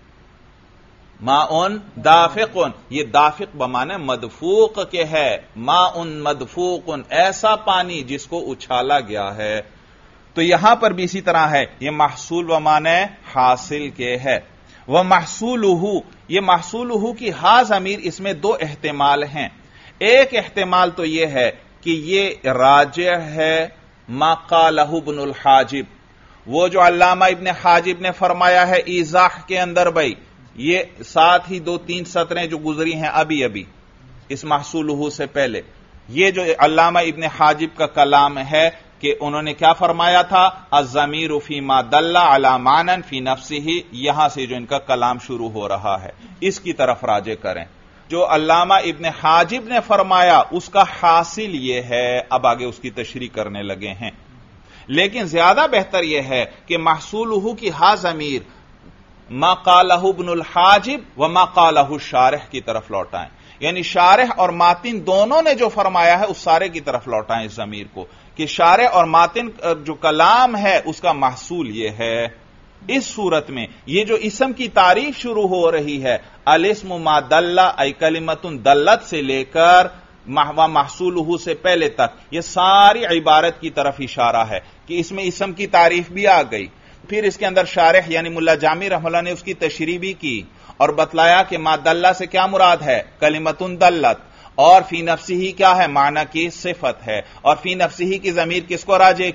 Speaker 1: ماء دافق، یہ دافق بمانے مدفوق کے ہے. ماء مدفوق، ایسا پانی جس کو اچھالا گیا ہے. تو یہاں پر بھی اسی طرح ہے، یہ محصول بمانے حاصل کے ہے. وہ محصولہ، یہ محصولہ کی ہا ضمیر اس میں دو احتمال ہیں. ایک احتمال تو یہ ہے کہ یہ راجع ہے ما قالہ ابن الحاجب، وہ جو علامہ ابن حاجب نے فرمایا ہے ایضاح کے اندر. بھائی یہ ساتھ ہی 2-3 سطریں جو گزری ہیں ابھی اس محصولہ سے پہلے، یہ جو علامہ ابن حاجب کا کلام ہے کہ انہوں نے کیا فرمایا تھا؟ الضمیر فی ما دل علی معنی فی نفسہ. یہاں سے جو ان کا کلام شروع ہو رہا ہے اس کی طرف راجع کریں. جو علامہ ابن حاجب نے فرمایا اس کا حاصل یہ ہے. اب آگے اس کی تشریح کرنے لگے ہیں. لیکن زیادہ بہتر یہ ہے کہ محصولہ کی ہا ضمیر ما قالہ ابن الحاجب و ما قالہ الشارح کی طرف لوٹائیں. یعنی شارح اور ماتن دونوں نے جو فرمایا ہے اس سارے کی طرف لوٹائیں اس ضمیر کو، کہ شارح اور ماتن جو کلام ہے اس کا محصول یہ ہے. اس صورت میں یہ جو اسم کی تعریف شروع ہو رہی ہے، الاسم ما دل ای کلمۃ دلت سے لے کر محصولہ سے پہلے تک، یہ ساری عبارت کی طرف اشارہ ہے کہ اس میں اسم کی تعریف بھی آ گئی. پھر اس کے اندر شارح یعنی ملا جامی رحمہ اللہ نے اس کی تشریح بھی کی اور بتلایا کہ ما دلہ سے کیا مراد ہے؟ کلمۃ دلت. اور فی نفسہ کیا ہے؟ معنی کی صفت ہے. اور فی نفسہ کی ضمیر کس کو راجع کی؟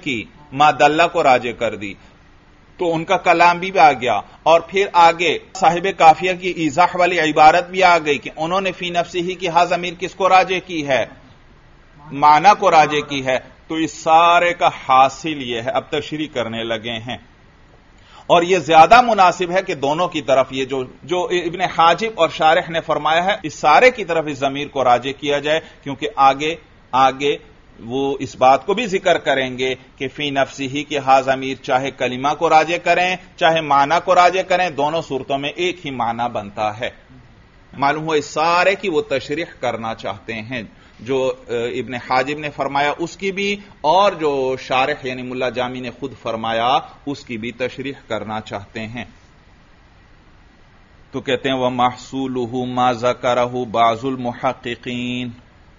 Speaker 1: ما دلہ کو راجع کر دی، تو ان کا کلام بھی آ گیا، اور پھر آگے صاحب کافیہ کی ایضاح والی عبارت بھی آ گئی کہ انہوں نے فی نفسی ہی کی ہا ضمیر کس کو راجع کی ہے؟ معنی کو راجع کی ہے۔ تو اس سارے کا حاصل یہ ہے، اب تشریح کرنے لگے ہیں، اور یہ زیادہ مناسب ہے کہ دونوں کی طرف یہ جو ابن حاجب اور شارح نے فرمایا ہے اس سارے کی طرف اس ضمیر کو راجع کیا جائے، کیونکہ آگے وہ اس بات کو بھی ذکر کریں گے کہ فی نفسی ہی کے ہا ضمیر چاہے کلمہ کو راجع کریں چاہے معنی کو راجع کریں، دونوں صورتوں میں ایک ہی معنی بنتا ہے۔ معلوم ہوا اس سارے کی وہ تشریح کرنا چاہتے ہیں، جو ابن حاجب نے فرمایا اس کی بھی، اور جو شارح یعنی ملا جامی نے خود فرمایا اس کی بھی تشریح کرنا چاہتے ہیں۔ تو کہتے ہیں وَمَحْصُولُهُ مَا ذَكَرَهُ بَعْضُ الْمُحَقِّقِينَ،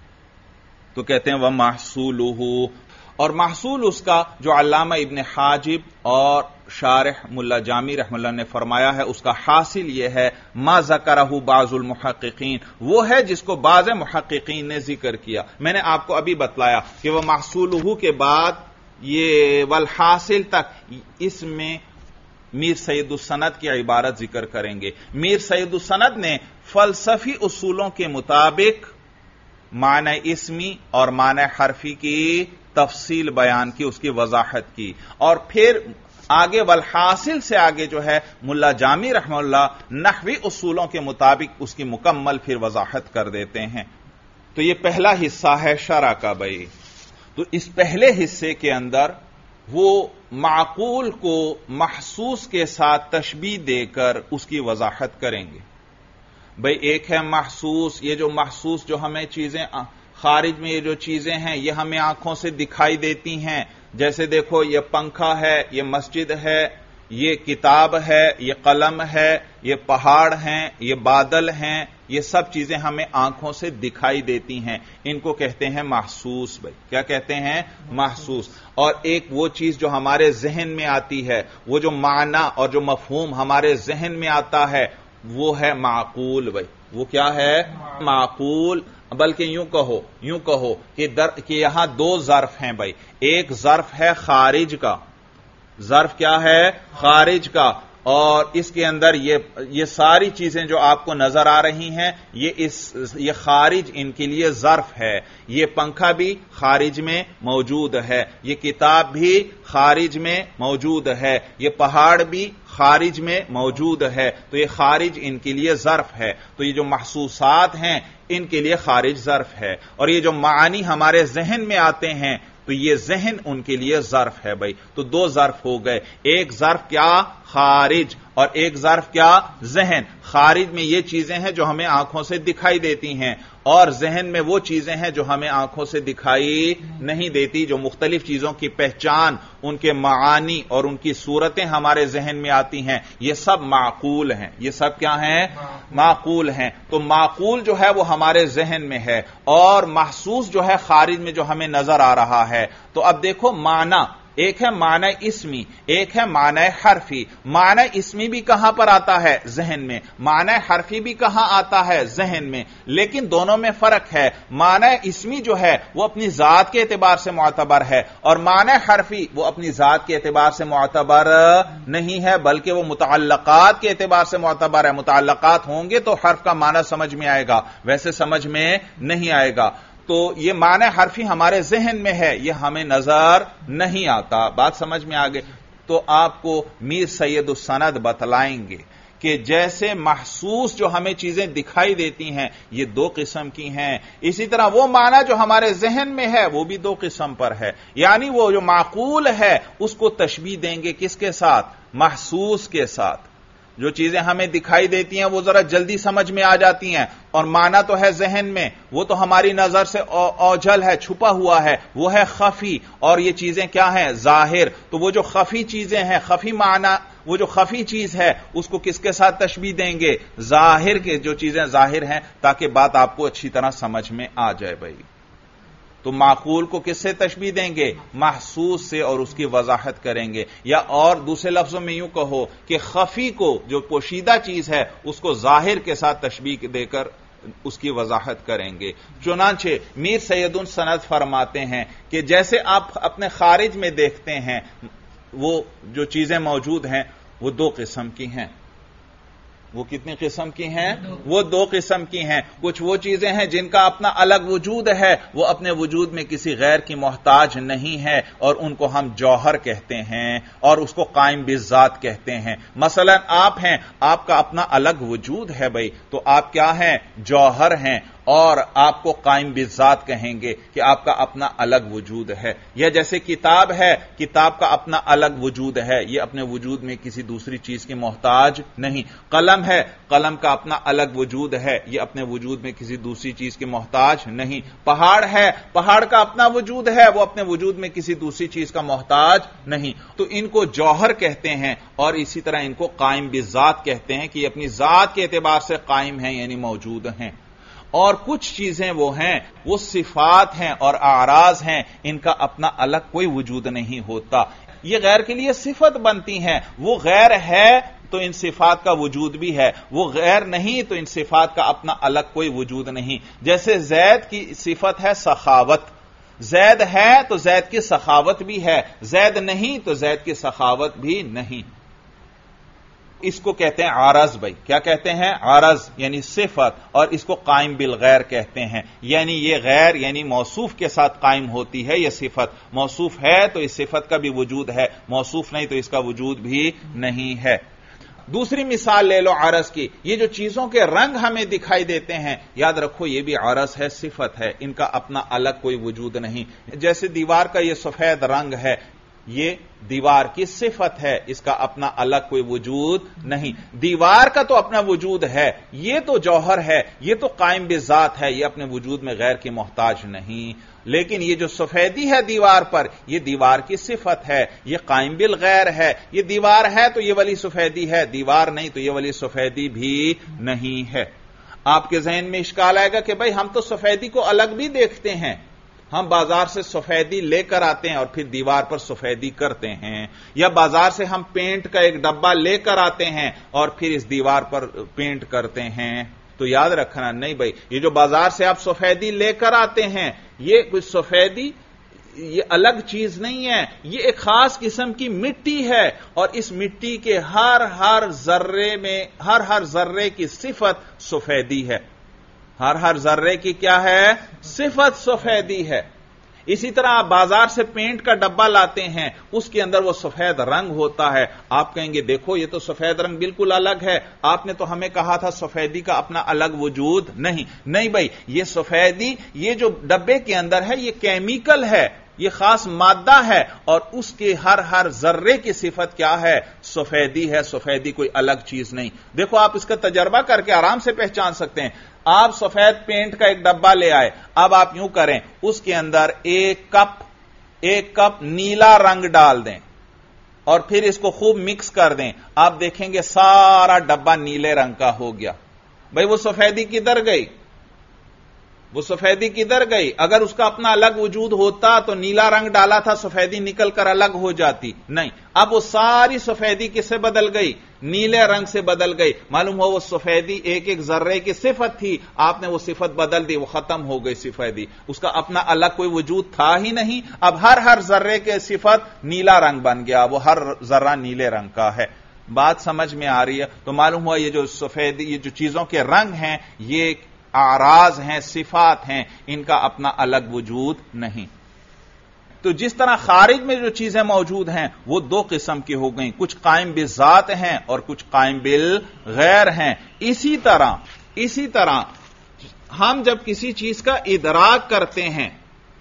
Speaker 1: تو کہتے ہیں وَمَحْصُولُهُ، اور محصول اس کا جو علامہ ابن حاجب اور شارح ملا جامی رحمہ اللہ نے فرمایا ہے اس کا حاصل یہ ہے ما ذکرہ بعض المحققین، وہ ہے جس کو بعض محققین نے ذکر کیا۔ میں نے آپ کو ابھی بتلایا کہ وہ محصولہ کے بعد یہ والحاصل تک اس میں میر سید السند کی عبارت ذکر کریں گے۔ میر سید السند نے فلسفی اصولوں کے مطابق معنی اسمی اور معنی حرفی کی تفصیل بیان کی، اس کی وضاحت کی، اور پھر آگے والحاصل سے آگے جو ہے ملا جامی رحمہ اللہ نحوی اصولوں کے مطابق اس کی مکمل پھر وضاحت کر دیتے ہیں۔ تو یہ پہلا حصہ ہے شرح کا بھائی۔ تو اس پہلے حصے کے اندر وہ معقول کو محسوس کے ساتھ تشبیہ دے کر اس کی وضاحت کریں گے۔ بھئی ایک ہے محسوس، یہ جو محسوس جو ہمیں چیزیں خارج میں یہ جو چیزیں ہیں یہ ہمیں آنکھوں سے دکھائی دیتی ہیں، جیسے دیکھو یہ پنکھا ہے، یہ مسجد ہے، یہ کتاب ہے، یہ قلم ہے، یہ پہاڑ ہیں، یہ بادل ہیں، یہ سب چیزیں ہمیں آنکھوں سے دکھائی دیتی ہیں، ان کو کہتے ہیں محسوس۔ بھائی کیا کہتے ہیں؟ محسوس۔ اور ایک وہ چیز جو ہمارے ذہن میں آتی ہے، وہ جو معنی اور جو مفہوم ہمارے ذہن میں آتا ہے وہ ہے معقول۔ بھائی وہ کیا ہے؟ معقول۔ بلکہ یوں کہو کہ یہاں دو ظرف ہیں بھائی، ایک ظرف ہے خارج کا، ظرف کیا ہے؟ خارج کا، اور اس کے اندر یہ ساری چیزیں جو آپ کو نظر آ رہی ہیں یہ خارج ان کے لیے ظرف ہے۔ یہ پنکھا بھی خارج میں موجود ہے، یہ کتاب بھی خارج میں موجود ہے، یہ پہاڑ بھی خارج میں موجود ہے، تو یہ خارج ان کے لیے ظرف ہے۔ تو یہ جو محسوسات ہیں ان کے لیے خارج ظرف ہے، اور یہ جو معانی ہمارے ذہن میں آتے ہیں تو یہ ذہن ان کے لیے ظرف ہے۔ بھائی تو دو ظرف ہو گئے، ایک ظرف کیا؟ خارج، اور ایک ظرف کیا؟ ذہن۔ خارج میں یہ چیزیں ہیں جو ہمیں آنکھوں سے دکھائی دیتی ہیں، اور ذہن میں وہ چیزیں ہیں جو ہمیں آنکھوں سے دکھائی نہیں دیتی، جو مختلف چیزوں کی پہچان، ان کے معانی اور ان کی صورتیں ہمارے ذہن میں آتی ہیں، یہ سب معقول ہیں۔ یہ سب کیا ہیں؟ معقول ہیں۔ تو معقول جو ہے وہ ہمارے ذہن میں ہے، اور محسوس جو ہے خارج میں جو ہمیں نظر آ رہا ہے۔ تو اب دیکھو معنی، ایک ہے معنی اسمی، ایک ہے معنی حرفی۔ معنی اسمی بھی کہاں پر آتا ہے؟ ذہن میں۔ معنی حرفی بھی کہاں آتا ہے؟ ذہن میں۔ لیکن دونوں میں فرق ہے، معنی اسمی جو ہے وہ اپنی ذات کے اعتبار سے معتبر ہے، اور معنی حرفی وہ اپنی ذات کے اعتبار سے معتبر نہیں ہے، بلکہ وہ متعلقات کے اعتبار سے معتبر ہے۔ متعلقات ہوں گے تو حرف کا معنی سمجھ میں آئے گا، ویسے سمجھ میں نہیں آئے گا۔ تو یہ معنی حرفی ہمارے ذہن میں ہے، یہ ہمیں نظر نہیں آتا۔ بات سمجھ میں آگے؟ تو آپ کو میر سید السند بتلائیں گے کہ جیسے محسوس جو ہمیں چیزیں دکھائی دیتی ہیں یہ دو قسم کی ہیں، اسی طرح وہ معنی جو ہمارے ذہن میں ہے وہ بھی دو قسم پر ہے۔ یعنی وہ جو معقول ہے اس کو تشبیہ دیں گے کس کے ساتھ؟ محسوس کے ساتھ۔ جو چیزیں ہمیں دکھائی دیتی ہیں وہ ذرا جلدی سمجھ میں آ جاتی ہیں، اور معنی تو ہے ذہن میں، وہ تو ہماری نظر سے اوجھل ہے، چھپا ہوا ہے، وہ ہے خفی، اور یہ چیزیں کیا ہیں؟ ظاہر۔ تو وہ جو خفی چیزیں ہیں، خفی معنی، وہ جو خفی چیز ہے اس کو کس کے ساتھ تشبیہ دیں گے؟ ظاہر کے، جو چیزیں ظاہر ہیں، تاکہ بات آپ کو اچھی طرح سمجھ میں آ جائے بھائی۔ تو معقول کو کس سے تشبیہ دیں گے؟ محسوس سے، اور اس کی وضاحت کریں گے۔ یا اور دوسرے لفظوں میں یوں کہو کہ خفی کو، جو پوشیدہ چیز ہے، اس کو ظاہر کے ساتھ تشبیہ دے کر اس کی وضاحت کریں گے۔ چنانچہ میر سید سند فرماتے ہیں کہ جیسے آپ اپنے خارج میں دیکھتے ہیں وہ جو چیزیں موجود ہیں وہ دو قسم کی ہیں۔ وہ کتنی قسم کی ہیں؟ وہ دو قسم کی ہیں۔ کچھ وہ چیزیں ہیں جن کا اپنا الگ وجود ہے، وہ اپنے وجود میں کسی غیر کی محتاج نہیں ہے، اور ان کو ہم جوہر کہتے ہیں اور اس کو قائم بالذات کہتے ہیں۔ مثلا آپ ہیں، آپ کا اپنا الگ وجود ہے بھائی، تو آپ کیا ہیں؟ جوہر ہیں، اور آپ کو قائم بالذات کہیں گے کہ آپ کا اپنا الگ وجود ہے۔ یا جیسے کتاب ہے، کتاب کا اپنا الگ وجود ہے، یہ اپنے وجود میں کسی دوسری چیز کی محتاج نہیں۔ قلم ہے، قلم کا اپنا الگ وجود ہے، یہ اپنے وجود میں کسی دوسری چیز کی محتاج نہیں۔ پہاڑ ہے، پہاڑ کا اپنا وجود ہے، وہ اپنے وجود میں کسی دوسری چیز کا محتاج نہیں۔ تو ان کو جوہر کہتے ہیں، اور اسی طرح ان کو قائم بالذات کہتے ہیں کہ یہ اپنی ذات کے اعتبار سے قائم ہیں، یعنی موجود ہیں۔ اور کچھ چیزیں وہ ہیں، وہ صفات ہیں اور اعراض ہیں، ان کا اپنا الگ کوئی وجود نہیں ہوتا، یہ غیر کے لیے صفت بنتی ہیں۔ وہ غیر ہے تو ان صفات کا وجود بھی ہے، وہ غیر نہیں تو ان صفات کا اپنا الگ کوئی وجود نہیں۔ جیسے زید کی صفت ہے سخاوت، زید ہے تو زید کی سخاوت بھی ہے، زید نہیں تو زید کی سخاوت بھی نہیں۔ اس کو کہتے ہیں عارض بھائی، کیا کہتے ہیں؟ عارض یعنی صفت، اور اس کو قائم بالغیر کہتے ہیں، یعنی یہ غیر یعنی موصوف کے ساتھ قائم ہوتی ہے یہ صفت، موصوف ہے تو اس صفت کا بھی وجود ہے، موصوف نہیں تو اس کا وجود بھی نہیں ہے۔ دوسری مثال لے لو عارض کی، یہ جو چیزوں کے رنگ ہمیں دکھائی دیتے ہیں، یاد رکھو یہ بھی عارض ہے، صفت ہے، ان کا اپنا الگ کوئی وجود نہیں۔ جیسے دیوار کا یہ سفید رنگ ہے، یہ دیوار کی صفت ہے، اس کا اپنا الگ کوئی وجود نہیں۔ دیوار کا تو اپنا وجود ہے، یہ تو جوہر ہے، یہ تو قائم بذات ہے، یہ اپنے وجود میں غیر کی محتاج نہیں۔ لیکن یہ جو سفیدی ہے دیوار پر، یہ دیوار کی صفت ہے، یہ قائم بالغیر ہے۔ یہ دیوار ہے تو یہ والی سفیدی ہے، دیوار نہیں تو یہ والی سفیدی بھی نہیں ہے۔ آپ کے ذہن میں اشکال آئے گا کہ بھائی ہم تو سفیدی کو الگ بھی دیکھتے ہیں، ہم بازار سے سفیدی لے کر آتے ہیں اور پھر دیوار پر سفیدی کرتے ہیں، یا بازار سے ہم پینٹ کا ایک ڈبہ لے کر آتے ہیں اور پھر اس دیوار پر پینٹ کرتے ہیں۔ تو یاد رکھنا نہیں بھائی، یہ جو بازار سے آپ سفیدی لے کر آتے ہیں، یہ کچھ سفیدی یہ الگ چیز نہیں ہے، یہ ایک خاص قسم کی مٹی ہے، اور اس مٹی کے ہر ذرے میں ہر ذرے کی صفت سفیدی ہے، ہر ذرے کی کیا ہے؟ صفت سفیدی ہے۔ اسی طرح آپ بازار سے پینٹ کا ڈبہ لاتے ہیں، اس کے اندر وہ سفید رنگ ہوتا ہے، آپ کہیں گے دیکھو یہ تو سفید رنگ بالکل الگ ہے، آپ نے تو ہمیں کہا تھا سفیدی کا اپنا الگ وجود نہیں بھائی، یہ سفیدی یہ جو ڈبے کے اندر ہے یہ کیمیکل ہے، یہ خاص مادہ ہے، اور اس کے ہر ذرے کی صفت کیا ہے؟ سفیدی ہے، سفیدی کوئی الگ چیز نہیں۔ دیکھو آپ اس کا تجربہ کر کے آرام سے پہچان سکتے ہیں۔ آپ سفید پینٹ کا ایک ڈبہ لے آئے، اب آپ یوں کریں، اس کے اندر ایک کپ نیلا رنگ ڈال دیں اور پھر اس کو خوب مکس کر دیں، آپ دیکھیں گے سارا ڈبہ نیلے رنگ کا ہو گیا۔ بھائی وہ سفیدی کدھر گئی؟ وہ سفیدی کدھر گئی؟ اگر اس کا اپنا الگ وجود ہوتا تو نیلا رنگ ڈالا تھا، سفیدی نکل کر الگ ہو جاتی، نہیں، اب وہ ساری سفیدی کس سے بدل گئی؟ نیلے رنگ سے بدل گئی۔ معلوم ہو وہ سفیدی ایک ذرے کی صفت تھی، آپ نے وہ صفت بدل دی، وہ ختم ہو گئی سفیدی، اس کا اپنا الگ کوئی وجود تھا ہی نہیں، اب ہر ذرے کے صفت نیلا رنگ بن گیا، وہ ہر ذرہ نیلے رنگ کا ہے۔ بات سمجھ میں آ رہی ہے؟ تو معلوم ہوا یہ جو سفیدی، یہ جو چیزوں کے رنگ ہیں، یہ اعراض ہیں، صفات ہیں، ان کا اپنا الگ وجود نہیں۔ تو جس طرح خارج میں جو چیزیں موجود ہیں وہ دو قسم کی ہو گئیں، کچھ قائم بالذات ہیں اور کچھ قائم بالغیر ہیں۔ اسی طرح ہم جب کسی چیز کا ادراک کرتے ہیں،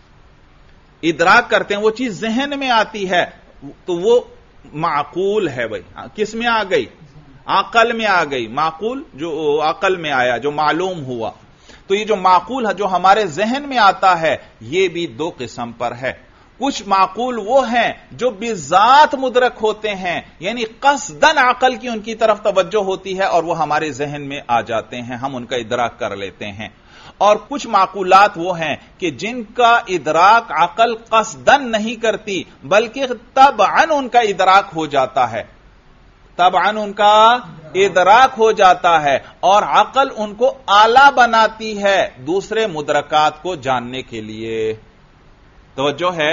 Speaker 1: وہ چیز ذہن میں آتی ہے تو وہ معقول ہے بھائی، کس میں آ گئی؟ عقل میں آ گئی۔ معقول جو عقل میں آیا، جو معلوم ہوا، تو یہ جو معقول ہے جو ہمارے ذہن میں آتا ہے یہ بھی دو قسم پر ہے۔ کچھ معقول وہ ہیں جو بذات مدرک ہوتے ہیں، یعنی قصدن عقل کی ان کی طرف توجہ ہوتی ہے اور وہ ہمارے ذہن میں آ جاتے ہیں، ہم ان کا ادراک کر لیتے ہیں۔ اور کچھ معقولات وہ ہیں کہ جن کا ادراک عقل قصدن نہیں کرتی بلکہ طبعاً ان کا ادراک ہو جاتا ہے، طبعاً ان کا ادراک ہو جاتا ہے اور عقل ان کو آلہ بناتی ہے دوسرے مدرکات کو جاننے کے لیے. توجہ ہے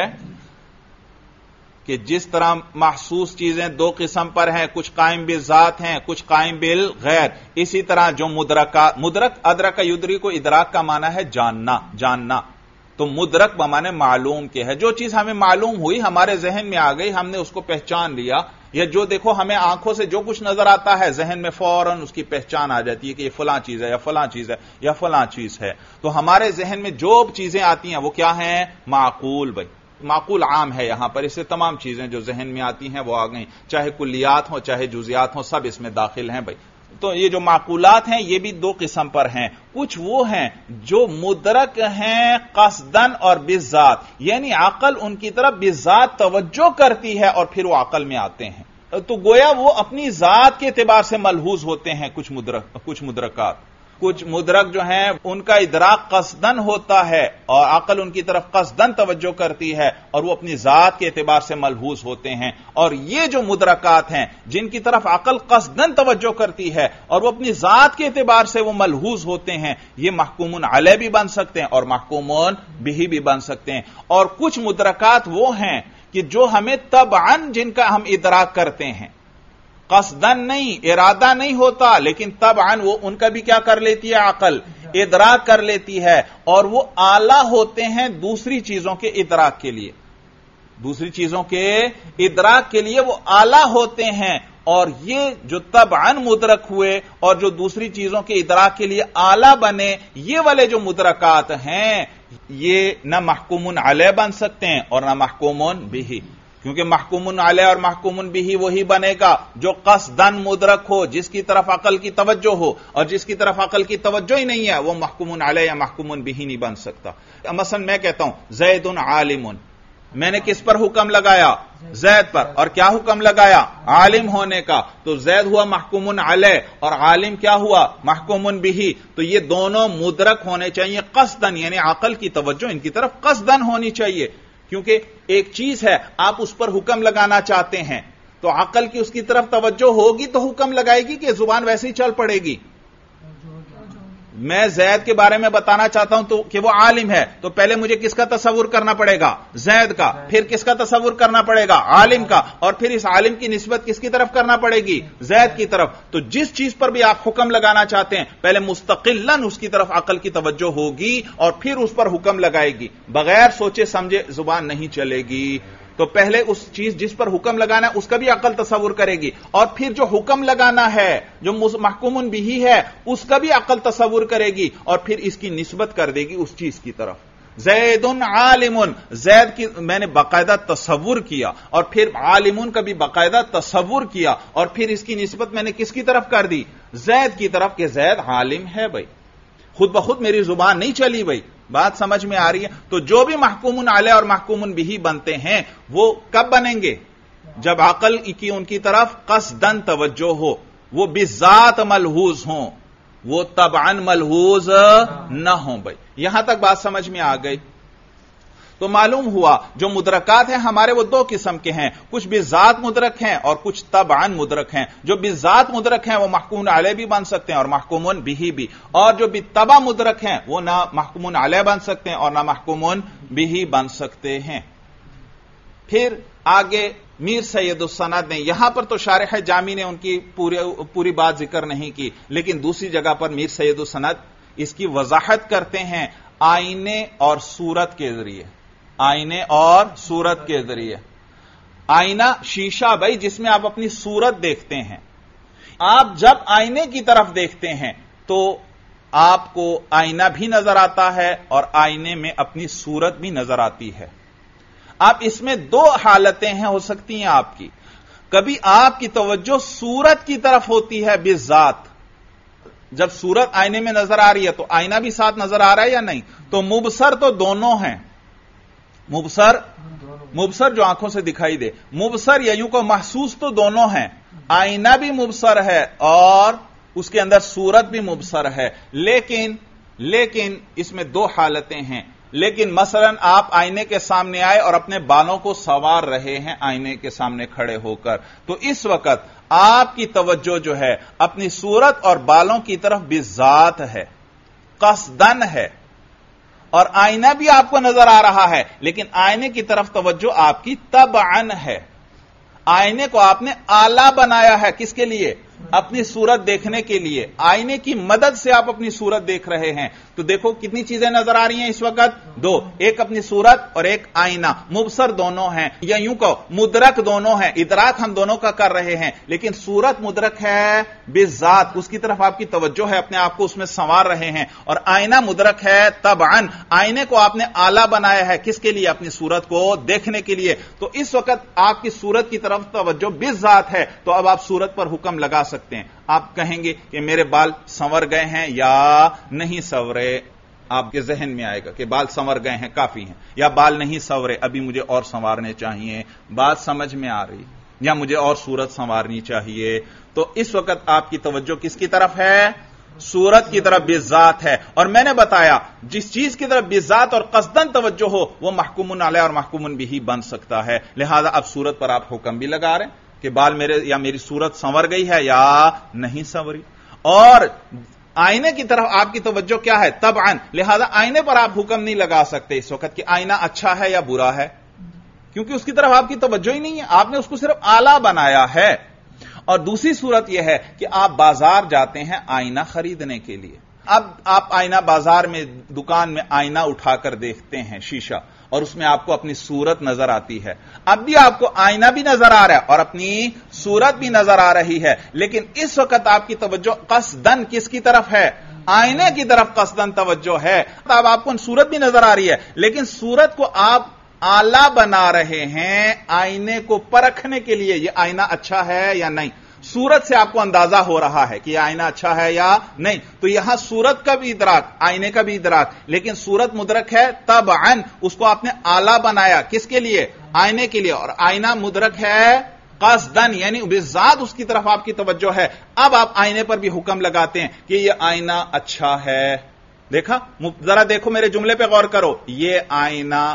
Speaker 1: کہ جس طرح محسوس چیزیں دو قسم پر ہیں، کچھ قائم بالذات ہیں، کچھ قائم بالغیر، اسی طرح جو مدرک ادرک یدری کو ادراک کا معنی ہے جاننا، تو مدرک بمانے معلوم کے ہے. جو چیز ہمیں معلوم ہوئی، ہمارے ذہن میں آ گئی، ہم نے اس کو پہچان لیا، یا جو دیکھو ہمیں آنکھوں سے جو کچھ نظر آتا ہے ذہن میں فوراً اس کی پہچان آ جاتی ہے کہ یہ فلاں چیز ہے یا فلاں چیز ہے یا فلاں چیز ہے. تو ہمارے ذہن میں جو چیزیں آتی ہیں وہ کیا ہیں؟ معقول. بھائی معقول عام ہے یہاں پر، اس سے تمام چیزیں جو ذہن میں آتی ہیں وہ آ گئیں، چاہے کلیات ہوں چاہے جزیات ہوں، سب اس میں داخل ہیں. بھائی تو یہ جو معقولات ہیں یہ بھی دو قسم پر ہیں. کچھ وہ ہیں جو مدرک ہیں قصدن اور بالذات، یعنی عقل ان کی طرف بالذات توجہ کرتی ہے اور پھر وہ عقل میں آتے ہیں. تو گویا وہ اپنی ذات کے اعتبار سے ملحوظ ہوتے ہیں. کچھ مدرکات، کچھ مدرک جو ہیں ان کا ادراک قصدن ہوتا ہے اور عقل ان کی طرف قصدن توجہ کرتی ہے اور وہ اپنی ذات کے اعتبار سے ملحوظ ہوتے ہیں. اور یہ جو مدرکات ہیں جن کی طرف عقل قصدن توجہ کرتی ہے اور وہ اپنی ذات کے اعتبار سے وہ ملحوظ ہوتے ہیں، یہ محکوم علیہ بھی بن سکتے ہیں اور محکوم بہ بھی بن سکتے ہیں. اور کچھ مدرکات وہ ہیں کہ جو ہمیں طبعاً جن کا ہم ادراک کرتے ہیں، قصدن نہیں، ارادہ نہیں ہوتا، لیکن طبعاً وہ ان کا بھی کیا کر لیتی ہے؟ عقل ادراک کر لیتی ہے، اور وہ اعلی ہوتے ہیں دوسری چیزوں کے ادراک کے لیے. دوسری چیزوں کے ادراک کے لیے وہ اعلی ہوتے ہیں. اور یہ جو طبعاً مدرک ہوئے اور جو دوسری چیزوں کے ادراک کے لیے اعلی بنے، یہ والے جو مدرکات ہیں یہ نہ محکوم علیہ بن سکتے ہیں اور نہ محکوم بہ، کیونکہ محکوم علیہ اور محکوم بہ وہی بنے گا جو قصدن مدرک ہو، جس کی طرف عقل کی توجہ ہو، اور جس کی طرف عقل کی توجہ ہی نہیں ہے وہ محکوم علیہ یا محکوم بہ نہیں بن سکتا. مثلا میں کہتا ہوں زید عالم، میں نے کس پر حکم لگایا؟ زید پر. اور کیا حکم لگایا؟ عالم ہونے کا. تو زید ہوا محکوم علیہ اور عالم کیا ہوا؟ محکوم بہ. تو یہ دونوں مدرک ہونے چاہیے قصدن، یعنی عقل کی توجہ ان کی طرف قصدن ہونی چاہیے. کیونکہ ایک چیز ہے آپ اس پر حکم لگانا چاہتے ہیں تو عقل کی اس کی طرف توجہ ہوگی تو حکم لگائے گی کہ زبان ویسے ہی چل پڑے گی. میں زید کے بارے میں بتانا چاہتا ہوں تو کہ وہ عالم ہے، تو پہلے مجھے کس کا تصور کرنا پڑے گا؟ زید کا. پھر کس کا تصور کرنا پڑے گا؟ عالم کا. اور پھر اس عالم کی نسبت کس کی طرف کرنا پڑے گی؟ زید کی طرف. تو جس چیز پر بھی آپ حکم لگانا چاہتے ہیں پہلے مستقلاً اس کی طرف عقل کی توجہ ہوگی اور پھر اس پر حکم لگائے گی. بغیر سوچے سمجھے زبان نہیں چلے گی. تو پہلے اس چیز جس پر حکم لگانا ہے اس کا بھی عقل تصور کرے گی، اور پھر جو حکم لگانا ہے جو محکوم بہ ہے اس کا بھی عقل تصور کرے گی اور پھر اس کی نسبت کر دے گی اس چیز کی طرف. زید عالم، زید کی میں نے باقاعدہ تصور کیا، اور پھر عالمون کا بھی باقاعدہ تصور کیا، اور پھر اس کی نسبت میں نے کس کی طرف کر دی؟ زید کی طرف، کہ زید عالم ہے. بھائی خود بخود میری زبان نہیں چلی. بھائی بات سمجھ میں آ رہی ہے؟ تو جو بھی محکوم علیہ اور محکوم بہ بنتے ہیں وہ کب بنیں گے؟ جب عقل کی ان کی طرف قصدن توجہ ہو، وہ بالذات ملحوظ ہوں، وہ طبعاً ملحوظ نہ ہوں. بھائی یہاں تک بات سمجھ میں آ گئی؟ تو معلوم ہوا جو مدرکات ہیں ہمارے وہ دو قسم کے ہیں، کچھ بالذات مدرک ہیں اور کچھ طبعاً مدرک ہیں. جو بالذات مدرک ہیں وہ محکوم علیہ بھی بن سکتے ہیں اور محکوم بہ بھی، اور جو بالطبع مدرک ہیں وہ نہ محکوم علیہ بن سکتے ہیں اور نہ محکوم بہ بن سکتے ہیں. پھر آگے میر سید السند نے، یہاں پر تو شارح جامی نے ان کی پوری بات ذکر نہیں کی، لیکن دوسری جگہ پر میر سید السند اس کی وضاحت کرتے ہیں آئینے اور صورت کے ذریعے. آئینے اور صورت کے ذریعے. آئینہ شیشہ بھائی جس میں آپ اپنی صورت دیکھتے ہیں. آپ جب آئینے کی طرف دیکھتے ہیں تو آپ کو آئینہ بھی نظر آتا ہے اور آئینے میں اپنی صورت بھی نظر آتی ہے. آپ اس میں دو حالتیں ہیں ہو سکتی ہیں آپ کی. کبھی آپ کی توجہ صورت کی طرف ہوتی ہے بالذات، جب صورت آئینے میں نظر آ رہی ہے تو آئینہ بھی ساتھ نظر آ رہا ہے یا نہیں؟ تو مبصر تو دونوں ہیں. مبصر جو آنکھوں سے دکھائی دے، مبصر یا یوں کو محسوس تو دونوں ہیں. آئینہ بھی مبصر ہے اور اس کے اندر صورت بھی مبصر ہے، لیکن اس میں دو حالتیں ہیں. लेकिन मसलन आप आईने के सामने आए और अपने बालों को संवार रहे हैं आईने के सामने खड़े होकर, तो इस वक्त आपकी तवज्जो जो है अपनी सूरत और बालों की तरफ बिज़ात है, कसदन है, और आईना भी आपको नजर आ रहा है, लेकिन आईने की तरफ तवज्जो आपकी तबअन है। आईने को आपने आला बनाया है, किसके लिए? अपनी सूरत देखने के लिए। आईने की मदद से आप अपनी सूरत देख रहे हैं। तो देखो कितनी चीजें नजर आ रही हैं इस वक्त, दो, एक अपनी सूरत और एक आईना। मुबसर दोनों हैं, या यूं कहो मुदरक दोनों हैं, इदराक हम दोनों का कर रहे हैं, लेकिन सूरत मुदरक है बिज़ात, उसकी तरफ आपकी तवज्जो है, अपने आप को उसमें संवार रहे हैं, और आईना मुदरक है तबअन। आईने को आपने आला बनाया है, किसके लिए? अपनी सूरत को देखने के लिए। तो इस वक्त आपकी सूरत की तरफ तवज्जो बिज़ात है, तो अब आप सूरत पर हुक्म लगा सकते हैं। आप कहेंगे कि मेरे बाल संवर गए हैं या नहीं संवरे, आपके जहन में आएगा कि बाल संवर गए हैं, काफी हैं, या बाल नहीं संवरे, अभी मुझे और संवारने चाहिए। बात समझ में आ रही, या मुझे और सूरत संवारनी चाहिए। तो इस वक्त आपकी तवज्जो किसकी तरफ है? सूरत की तरफ बिज़ात है। और मैंने बताया जिस चीज की तरफ बिज़ात और कसदन तवज्जो हो वो महकुमुन अलैह और महकुमुन बिही बन सकता है। लिहाजा अब सूरत पर आप हुक्म भी लगा रहे हैं कि बाल मेरे या मेरी सूरत संवर गई है या नहीं संवरी। और आईने की तरफ आपकी तवज्जो क्या है? तबअन। लिहाजा आईने पर आप हुक्म नहीं लगा सकते इस वक्त कि आईना अच्छा है या बुरा है, क्योंकि उसकी तरफ आपकी तवज्जो ही नहीं है, आपने उसको सिर्फ आला बनाया है। और दूसरी सूरत यह है कि आप बाजार जाते हैं आईना खरीदने के लिए। अब आप आईना बाजार में, दुकान में आईना उठाकर देखते हैं, शीशा, और उसमें आपको अपनी सूरत नजर आती है। अब भी आपको आईना भी नजर आ रहा है और अपनी सूरत भी नजर आ रही है, लेकिन इस वक्त आपकी तवज्जो कसदन किसकी तरफ है? आईने की तरफ कसदन तवज्जो है। अब आपको सूरत भी नजर आ रही है, लेकिन सूरत को आप आला बना रहे हैं आईने को परखने के लिए, यह आईना अच्छा है या नहीं। सूरत से आपको अंदाजा हो रहा है कि आईना अच्छा है या नहीं। तो यहां सूरत का भी इदराक, आईने का भी इदराक, लेकिन सूरत मुदरक है तबअन, उसको आपने आला बनाया, किसके लिए? आईने के लिए। और आईना मुदरक है कसदन, यानी बिज़ात उसकी तरफ आपकी तवज्जो है। अब आप आईने पर भी हुक्म लगाते हैं कि यह आईना अच्छा है। देखा, जरा देखो मेरे जुमले पे गौर करो, यह आईना,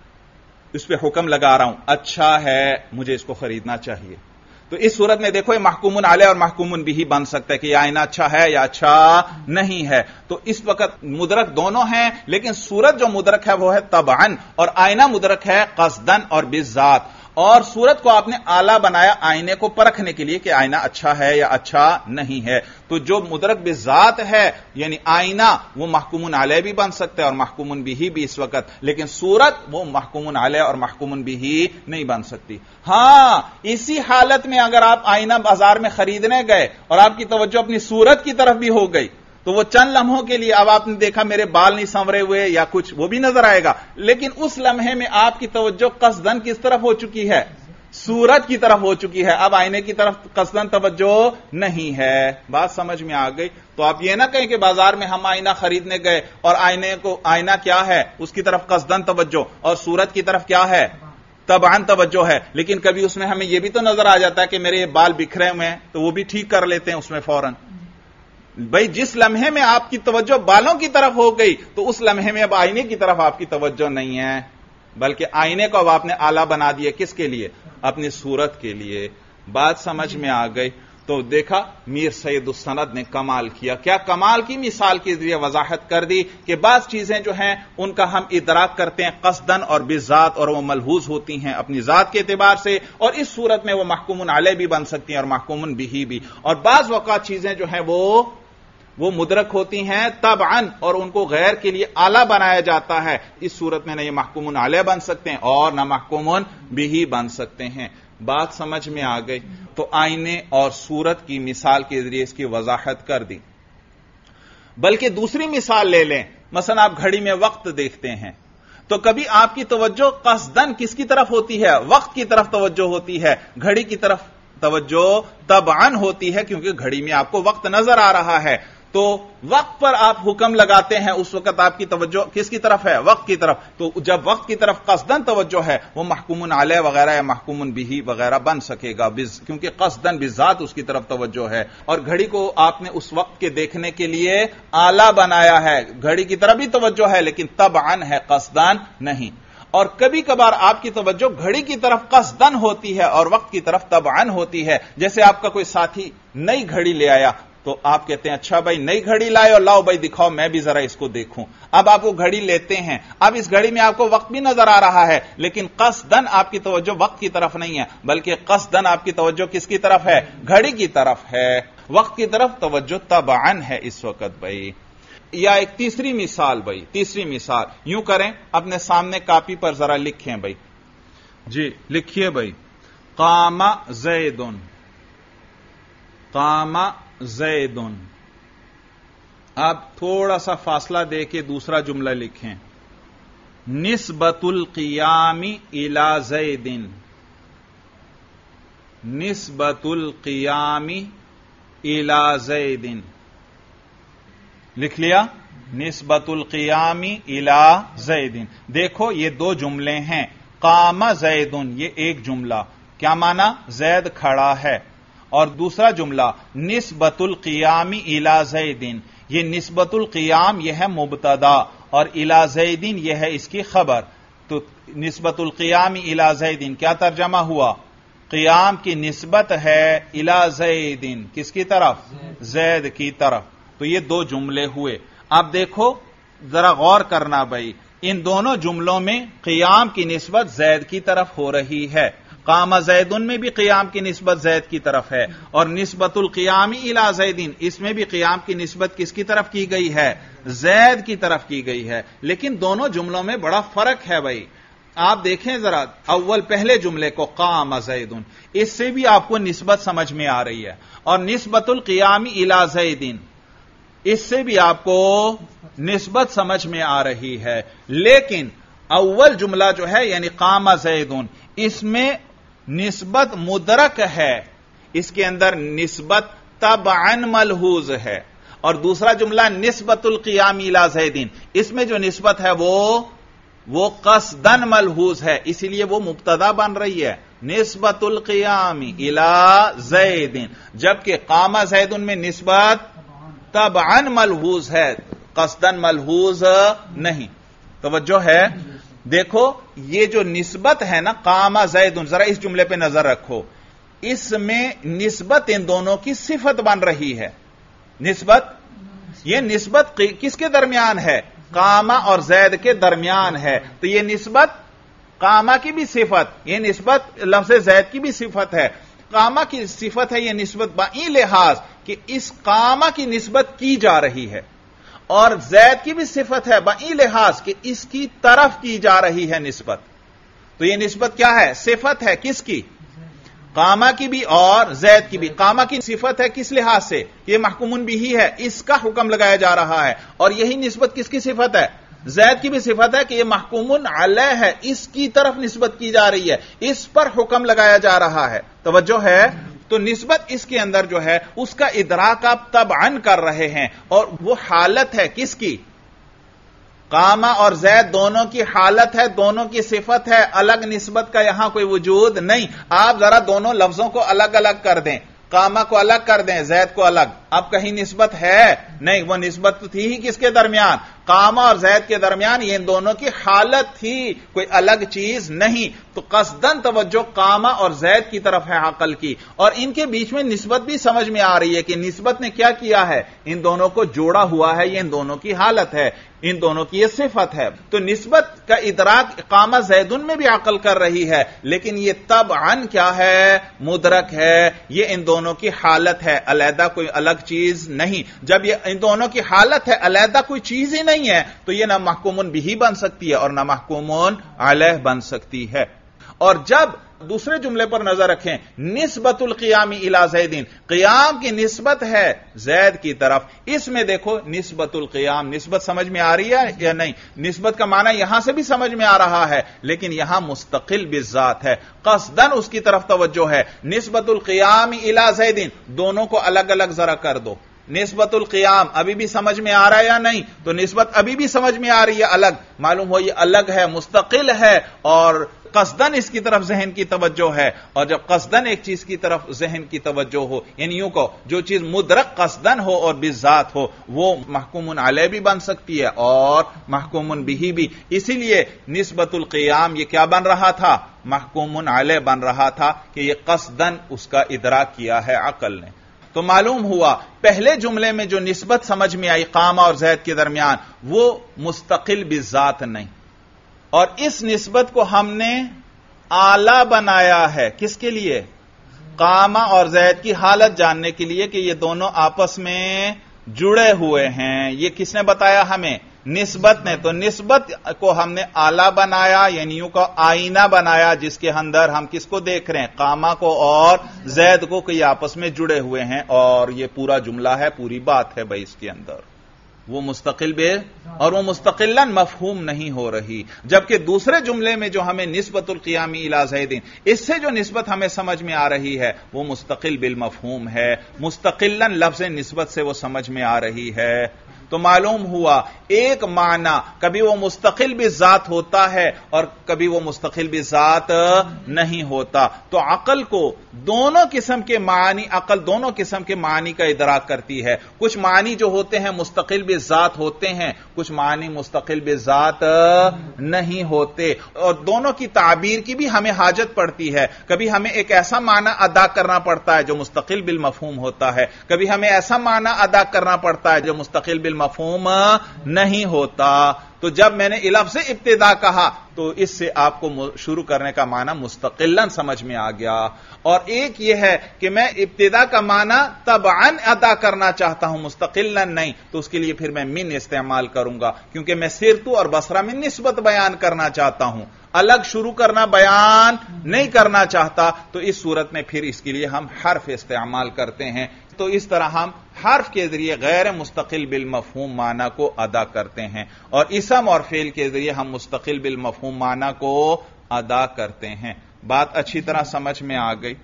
Speaker 1: इस पे हुक्म लगा रहा हूं, अच्छा है, मुझे इसको खरीदना चाहिए। तो इस सूरत में देखो ये महकुमुन अलैह और महकुमुन बिही बन सकता है कि यह आईना अच्छा है या अच्छा नहीं है। तो इस वक्त मुदरक दोनों हैं, लेकिन सूरत जो मुदरक है वो है तबअन, और आईना मुदरक है कसदन और बिज़ात। और सूरत को आपने आला बनाया आईने को परखने के लिए कि आईना अच्छा है या अच्छा नहीं है। तो जो मुदरक बिज़ात है यानी आईना, वो महकुमुन अलैह भी बन सकता है और महकुमुन बिही भी इस वक्त, लेकिन सूरत वो महकुमुन अलैह और महकुमुन बिही नहीं बन सकती। हां, इसी हालत में अगर आप आईना बाजार में खरीदने गए और आपकी तवज्जो अपनी सूरत की तरफ भी हो गई, तो वो चंद लम्हों के लिए, अब आपने देखा मेरे बाल नहीं संवरे हुए या कुछ, वो भी नजर आएगा, लेकिन उस लम्हे में आपकी तवज्जो कसदन किस तरफ हो चुकी है? सूरत की तरफ हो चुकी है। अब आईने की तरफ कसदन तवज्जो नहीं है। बात समझ में आ गई? तो आप ये ना कहें कि बाजार में हम आईना खरीदने गए और आईना क्या है, उसकी तरफ कसदन तवज्जो, और सूरत की तरफ क्या है? तबअन तवज्जो है। लेकिन कभी उसमें हमें यह भी तो नजर आ जाता है कि मेरे ये बाल बिखरे हुए हैं, तो वो भी ठीक कर लेते हैं उसमें फौरन। भाई जिस लम्हे में आपकी तवज्जो बालों की तरफ हो गई, तो उस लम्हे में अब आईने की तरफ आपकी तवज्जो नहीं है, बल्कि आईने को अब आपने आला बना दिया, किसके लिए? अपनी सूरत के लिए। बात समझ में आ गई? तो देखा मीर सैयदुस सनद ने कमाल किया, क्या कमाल की मिसाल के जरिए वजाहत कर दी कि बात चीजें जो हैं उनका हम इदराक करते हैं कसदन और बिज़ात, और वो मलहूज होती हैं अपनी जात के एतबार से, और इस सूरत में वो महकुमुन अलैह भी बन सकती हैं और महकुमुन बिही भी। और बाज़ वक़्त चीजें जो हैं वो मुदरक होती हैं तबअन, और उनको गैर के लिए आला बनाया जाता है। इस सूरत में न ये महकुमुन अलैह बन सकते हैं और न महकुमुन बिही बन सकते हैं। बात समझ में आ गई? तो आईने और सूरत की मिसाल के जरिए इसकी वजाहत कर दी। बल्कि दूसरी मिसाल ले लें, मसलन आप घड़ी में वक्त देखते हैं, तो कभी आपकी तवज्जो कसदन किसकी तरफ होती है? वक्त की तरफ तवज्जो होती है, घड़ी की तरफ तवज्जो तबअन होती है, क्योंकि घड़ी में आपको वक्त नजर आ रहा है। تو وقت پر آپ حکم لگاتے ہیں، اس وقت آپ کی توجہ کس کی طرف ہے؟ وقت کی طرف. تو جب وقت کی طرف قصدن توجہ ہے، وہ محکوم علیہ وغیرہ یا محکوم بہ وغیرہ بن سکے گا، کیونکہ قصدن بذات اس کی طرف توجہ ہے. اور گھڑی کو آپ نے اس وقت کے دیکھنے کے لیے آلہ بنایا ہے، گھڑی کی طرف بھی توجہ ہے لیکن طبعاً ہے، قصدن نہیں. اور کبھی کبھار آپ کی توجہ گھڑی کی طرف قصدن ہوتی ہے اور وقت کی طرف طبعاً ہوتی ہے. جیسے آپ کا کوئی ساتھی نئی گھڑی لے آیا تو آپ کہتے ہیں اچھا بھائی نئی گھڑی لائے اور لاؤ بھائی دکھاؤ میں بھی ذرا اس کو دیکھوں. اب آپ وہ گھڑی لیتے ہیں، اب اس گھڑی میں آپ کو وقت بھی نظر آ رہا ہے لیکن قصدن آپ کی توجہ وقت کی طرف نہیں ہے بلکہ قصدن آپ کی توجہ کس کی طرف ہے؟ گھڑی کی طرف ہے. وقت کی طرف توجہ طبعاً ہے اس وقت بھائی. یا ایک تیسری مثال بھائی، تیسری مثال یوں کریں، اپنے سامنے کاپی پر ذرا لکھیں بھائی. جی لکھیے بھائی، قام زیدن، قام زیدن. آپ تھوڑا سا فاصلہ دے کے دوسرا جملہ لکھیں، نسبت القیام الی زیدن، نسبت القیام الی زیدن. لکھ لیا؟ نسبت القیام الی زیدن. دیکھو یہ دو جملے ہیں. قام زیدن یہ ایک جملہ، کیا معنی؟ زید کھڑا ہے. اور دوسرا جملہ نسبت القیام الی زیدن، یہ نسبت القیام یہ ہے مبتدا اور الی زیدن یہ ہے اس کی خبر. تو نسبت القیام الی زیدن کیا ترجمہ ہوا؟ قیام کی نسبت ہے الی زیدن، کس کی طرف؟ زید کی طرف. تو یہ دو جملے ہوئے. اب دیکھو ذرا غور کرنا بھائی، ان دونوں جملوں میں قیام کی نسبت زید کی طرف ہو رہی ہے. قام زیدن میں بھی قیام کی نسبت زید کی طرف ہے اور نسبت القیام الی زیدن اس میں بھی قیام کی نسبت کس کی طرف کی گئی ہے؟ زید کی طرف کی گئی ہے. لیکن دونوں جملوں میں بڑا فرق ہے بھائی. آپ دیکھیں ذرا اول پہلے جملے کو قام زیدن، اس سے بھی آپ کو نسبت سمجھ میں آ رہی ہے، اور نسبت القیام الی زیدن اس سے بھی آپ کو نسبت سمجھ میں آ رہی ہے. لیکن اول جملہ جو ہے یعنی قام زیدن، اس میں نسبت مدرک ہے، اس کے اندر نسبت طبعاً ملحوظ ہے. اور دوسرا جملہ نسبت القیام الی زیدن، اس میں جو نسبت ہے وہ قصدن ملحوظ ہے، اسی لیے وہ مبتدا بن رہی ہے، نسبت القیام الی زیدن. جبکہ قام زیدن میں نسبت طبعاً ملحوظ ہے، قصدن ملحوظ نہیں. توجہ ہے؟ دیکھو یہ جو نسبت ہے نا قام زیدن، ذرا اس جملے پہ نظر رکھو، اس میں نسبت ان دونوں کی صفت بن رہی ہے. نسبت، یہ نسبت کس کے درمیان ہے؟ قام اور زید کے درمیان ہے. تو یہ نسبت قام کی بھی صفت، یہ نسبت لفظ زید کی بھی صفت ہے. قام کی صفت ہے یہ نسبت بئی لحاظ کہ اس قام کی نسبت کی جا رہی ہے، اور زید کی بھی صفت ہے بئی لحاظ کہ اس کی طرف کی جا رہی ہے نسبت. تو یہ نسبت کیا ہے؟ صفت ہے کس کی؟ قامہ کی بھی اور زید کی بھی. قامہ کی صفت ہے کس لحاظ سے؟ یہ محکوم بہ ہے، اس کا حکم لگایا جا رہا ہے. اور یہی نسبت کس کی صفت ہے؟ زید کی بھی صفت ہے کہ یہ محکوم علیہ ہے، اس کی طرف نسبت کی جا رہی ہے، اس پر حکم لگایا جا رہا ہے. توجہ ہے؟ تو نسبت اس کے اندر جو ہے اس کا ادراک آپ طبعاً کر رہے ہیں، اور وہ حالت ہے کس کی؟ قامہ اور زید دونوں کی حالت ہے، دونوں کی صفت ہے. الگ نسبت کا یہاں کوئی وجود نہیں. آپ ذرا دونوں لفظوں کو الگ الگ کر دیں، قامہ کو الگ کر دیں، زید کو الگ. اب کہیں نسبت ہے نہیں، وہ نسبت تھی ہی کس کے درمیان؟ قامہ اور زید کے درمیان. یہ ان دونوں کی حالت تھی، کوئی الگ چیز نہیں. تو قصدن توجہ قامہ اور زید کی طرف ہے عقل کی، اور ان کے بیچ میں نسبت بھی سمجھ میں آ رہی ہے کہ نسبت نے کیا کیا ہے؟ ان دونوں کو جوڑا ہوا ہے، یہ ان دونوں کی حالت ہے، ان دونوں کی یہ صفت ہے. تو نسبت کا ادراک قامہ زیدن میں بھی عقل کر رہی ہے، لیکن یہ طبعاً کیا ہے؟ مدرک ہے. یہ ان دونوں کی حالت ہے، علیحدہ کوئی الگ چیز نہیں. جب یہ ان دونوں کی حالت ہے، علیحدہ کوئی چیز ہی نہیں ہے، تو یہ نہ محکوم بہ بن سکتی ہے اور نہ محکوم علیہ بن سکتی ہے. اور جب دوسرے جملے پر نظر رکھیں، نسبت القیام الی زیدن، قیام کی نسبت ہے زید کی طرف. اس میں دیکھو نسبت القیام، نسبت سمجھ میں آ رہی ہے یا نہیں؟ نسبت کا معنی یہاں سے بھی سمجھ میں آ رہا ہے، لیکن یہاں مستقل بالذات ہے، قصدن اس کی طرف توجہ ہے. نسبت القیام الی زیدن، دونوں کو الگ الگ ذرا کر دو. نسبت القیام ابھی بھی سمجھ میں آ رہا ہے یا نہیں؟ تو نسبت ابھی بھی سمجھ میں آ رہی ہے الگ، معلوم ہو یہ الگ ہے، مستقل ہے، اور قصدن اس کی طرف ذہن کی توجہ ہے. اور جب قصدن ایک چیز کی طرف ذہن کی توجہ ہو، یعنی یوں کہو جو چیز مدرک قصدن ہو اور بالذات ہو، وہ محکوم علیہ بھی بن سکتی ہے اور محکوم بہ بھی. اسی لیے نسبت القیام یہ کیا بن رہا تھا؟ محکوم علیہ بن رہا تھا کہ یہ قصدن اس کا ادراک کیا ہے عقل نے. تو معلوم ہوا پہلے جملے میں جو نسبت سمجھ میں آئی قامہ اور زید کے درمیان، وہ مستقل بالذات نہیں، اور اس نسبت کو ہم نے آلہ بنایا ہے کس کے لیے؟ قامہ اور زید کی حالت جاننے کے لیے کہ یہ دونوں آپس میں جڑے ہوئے ہیں. یہ کس نے بتایا ہمیں؟ نسبت نے. تو نسبت کو ہم نے آلہ بنایا، یعنی یوں کا آئینہ بنایا جس کے اندر ہم کس کو دیکھ رہے ہیں؟ قامہ کو اور زید کو، کہ یہ آپس میں جڑے ہوئے ہیں، اور یہ پورا جملہ ہے، پوری بات ہے بھائی اس کے اندر. وہ مستقل بے اور وہ مستقلاً مفہوم نہیں ہو رہی. جبکہ دوسرے جملے میں جو ہمیں نسبت القیامی الی زیدین، اس سے جو نسبت ہمیں سمجھ میں آ رہی ہے وہ مستقل بالمفہوم ہے، مستقلاً لفظ نسبت سے وہ سمجھ میں آ رہی ہے. تو معلوم ہوا ایک معنی کبھی وہ مستقل بالذات ہوتا ہے اور کبھی وہ مستقل بالذات نہیں ہوتا. تو عقل کو دونوں قسم کے معنی، عقل دونوں قسم کے معنی کا ادراک کرتی ہے. کچھ معنی جو ہوتے ہیں مستقل بالذات ہوتے ہیں، کچھ معنی مستقل بالذات نہیں ہوتے، اور دونوں کی تعبیر کی بھی ہمیں حاجت پڑتی ہے. کبھی ہمیں ایک ایسا معنی ادا کرنا پڑتا ہے جو مستقل بالمفہوم ہوتا ہے، کبھی ہمیں ایسا معنی ادا کرنا پڑتا ہے جو مستقل بالمفہوم نہیں ہوتا. تو جب میں نے لفظ سے ابتدا کہا تو اس سے آپ کو شروع کرنے کا معنی مستقلاً سمجھ میں آ گیا. اور ایک یہ ہے کہ میں ابتدا کا معنی تبعاً ادا کرنا چاہتا ہوں، مستقلاً نہیں، تو اس کے لیے پھر میں من استعمال کروں گا، کیونکہ میں سرتو اور بصرہ میں نسبت بیان کرنا چاہتا ہوں، الگ شروع کرنا بیان نہیں کرنا چاہتا. تو اس صورت میں پھر اس کے لیے ہم حرف استعمال کرتے ہیں. تو اس طرح ہم حرف کے ذریعے غیر مستقل بالمفہوم معنی کو ادا کرتے ہیں، اور اسم اور فعل کے ذریعے ہم مستقل بالمفہوم معنی کو ادا کرتے ہیں. بات اچھی طرح سمجھ میں آ گئی؟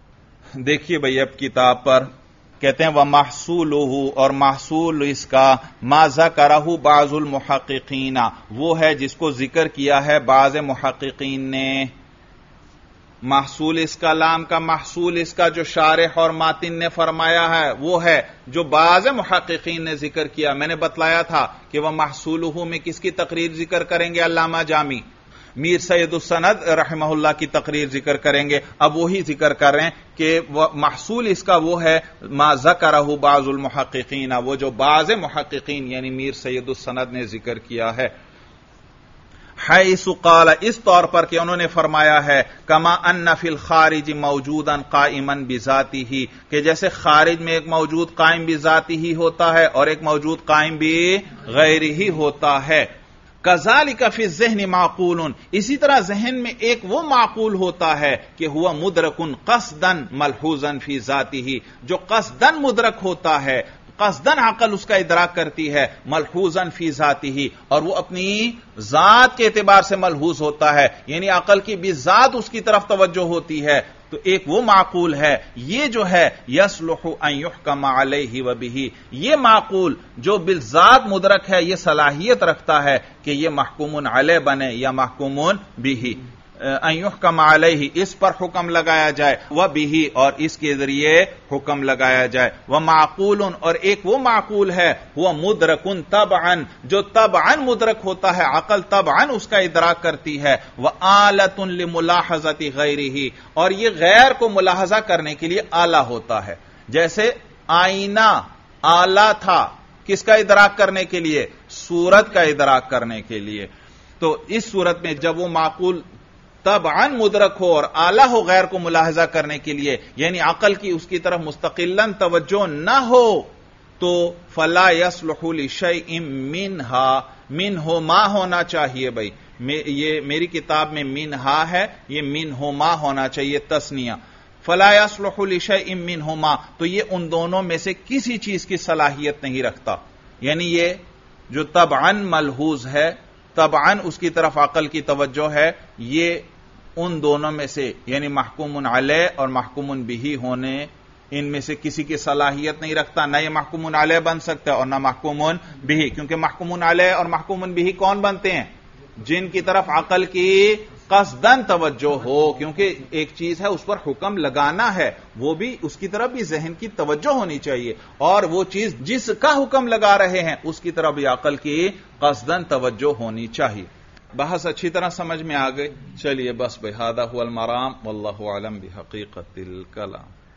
Speaker 1: دیکھیے بھئی اب کتاب پر کہتے ہیں وَمَحْصُولُهُ، اور محصول اس کا ما ذکرہ بعض المحققین، وہ ہے جس کو ذکر کیا ہے بعض محققین نے. محصول اس کلام کا، محصول اس کا جو شارح اور ماتن نے فرمایا ہے وہ ہے جو بعض محققین نے ذکر کیا. میں نے بتلایا تھا کہ وہ محصولہ میں کس کی تقریر ذکر کریں گے؟ علامہ جامی میر سید السند رحمہ اللہ کی تقریر ذکر کریں گے. اب وہی ذکر کر رہے ہیں کہ محصول اس کا وہ ہے ما ذکرہ بعض المحققین، وہ جو بعض محققین یعنی میر سید السند نے ذکر کیا ہے. حیث قال، اس طور پر کہ انہوں نے فرمایا ہے کما ان فی الخارج موجودا قائما بذاتہ، کہ جیسے خارج میں ایک موجود قائم بذاتہ ہی ہوتا ہے اور ایک موجود قائم بغیر ہی ہوتا ہے. کذالک فی الذہن معقول، اسی طرح ذہن میں ایک وہ معقول ہوتا ہے کہ ہوا مدرک قصدا ملحوظا فی ذاتہ، جو قصدا مدرک ہوتا ہے، قصدن عقل اس کا ادراک کرتی ہے، ملحوظا فی ذاتہ، اور وہ اپنی ذات کے اعتبار سے ملحوظ ہوتا ہے، یعنی عقل کی بھی ذات اس کی طرف توجہ ہوتی ہے. تو ایک وہ معقول ہے، یہ جو ہے یصلح ان یحکم علیہ وبہ، یہ معقول جو بالذات مدرک ہے یہ صلاحیت رکھتا ہے کہ یہ محکوم علیہ بنے یا محکوم بہ، ان یحکم علیہ اس پر حکم لگایا جائے، وبہ اور اس کے ذریعے حکم لگایا جائے. ومعقول، اور ایک وہ معقول ہے وہ مدرک طبعا، جو طبعا مدرک ہوتا ہے، عقل طبعا اس کا ادراک کرتی ہے. وآلۃ لملاحظۃ غیرہ، اور یہ غیر کو ملاحظہ کرنے کے لیے آلہ ہوتا ہے. جیسے آئینہ آلہ تھا کس کا ادراک کرنے کے لیے؟ صورت کا ادراک کرنے کے لیے. تو اس صورت میں جب وہ معقول طبعاً مدرک ہو اور آلہ ہو غیر کو ملاحظہ کرنے کے لیے، یعنی عقل کی اس کی طرف مستقلاً توجہ نہ ہو، تو فلا یصلح لشیء منہما ہونا چاہیے. بھائی یہ میری کتاب میں منہا ہے، یہ منہما ہونا چاہیے تثنیہ. فلا یصلح لشیء منہما، تو یہ ان دونوں میں سے کسی چیز کی صلاحیت نہیں رکھتا. یعنی یہ جو طبعاً ملحوظ ہے، طبعاً اس کی طرف عقل کی توجہ ہے، یہ ان دونوں میں سے یعنی محکوم علیہ اور محکوم بہ ہونے इनमें से किसी की सलाहियत नहीं रखता, न ये महकुमुन अलैह बन सकता और न महकुमुन बिही, क्योंकि महकुमुन अलैह और महकुमुन बिही कौन बनते हैं? जिनकी तरफ अकल की कसदन तवज्जो हो, क्योंकि एक चीज है उस पर हुक्म लगाना है, वो भी उसकी तरफ भी जहन की तवज्जो होनी चाहिए, और वो चीज जिसका हुक्म लगा रहे हैं उसकी तरफ भी अकल की कसदन तवज्जो होनी चाहिए। बहस अच्छी तरह समझ में आ गई। चलिए बस बिहादा हुवल मराम वल्लाहु अलम बिहकीकतिल कलाम।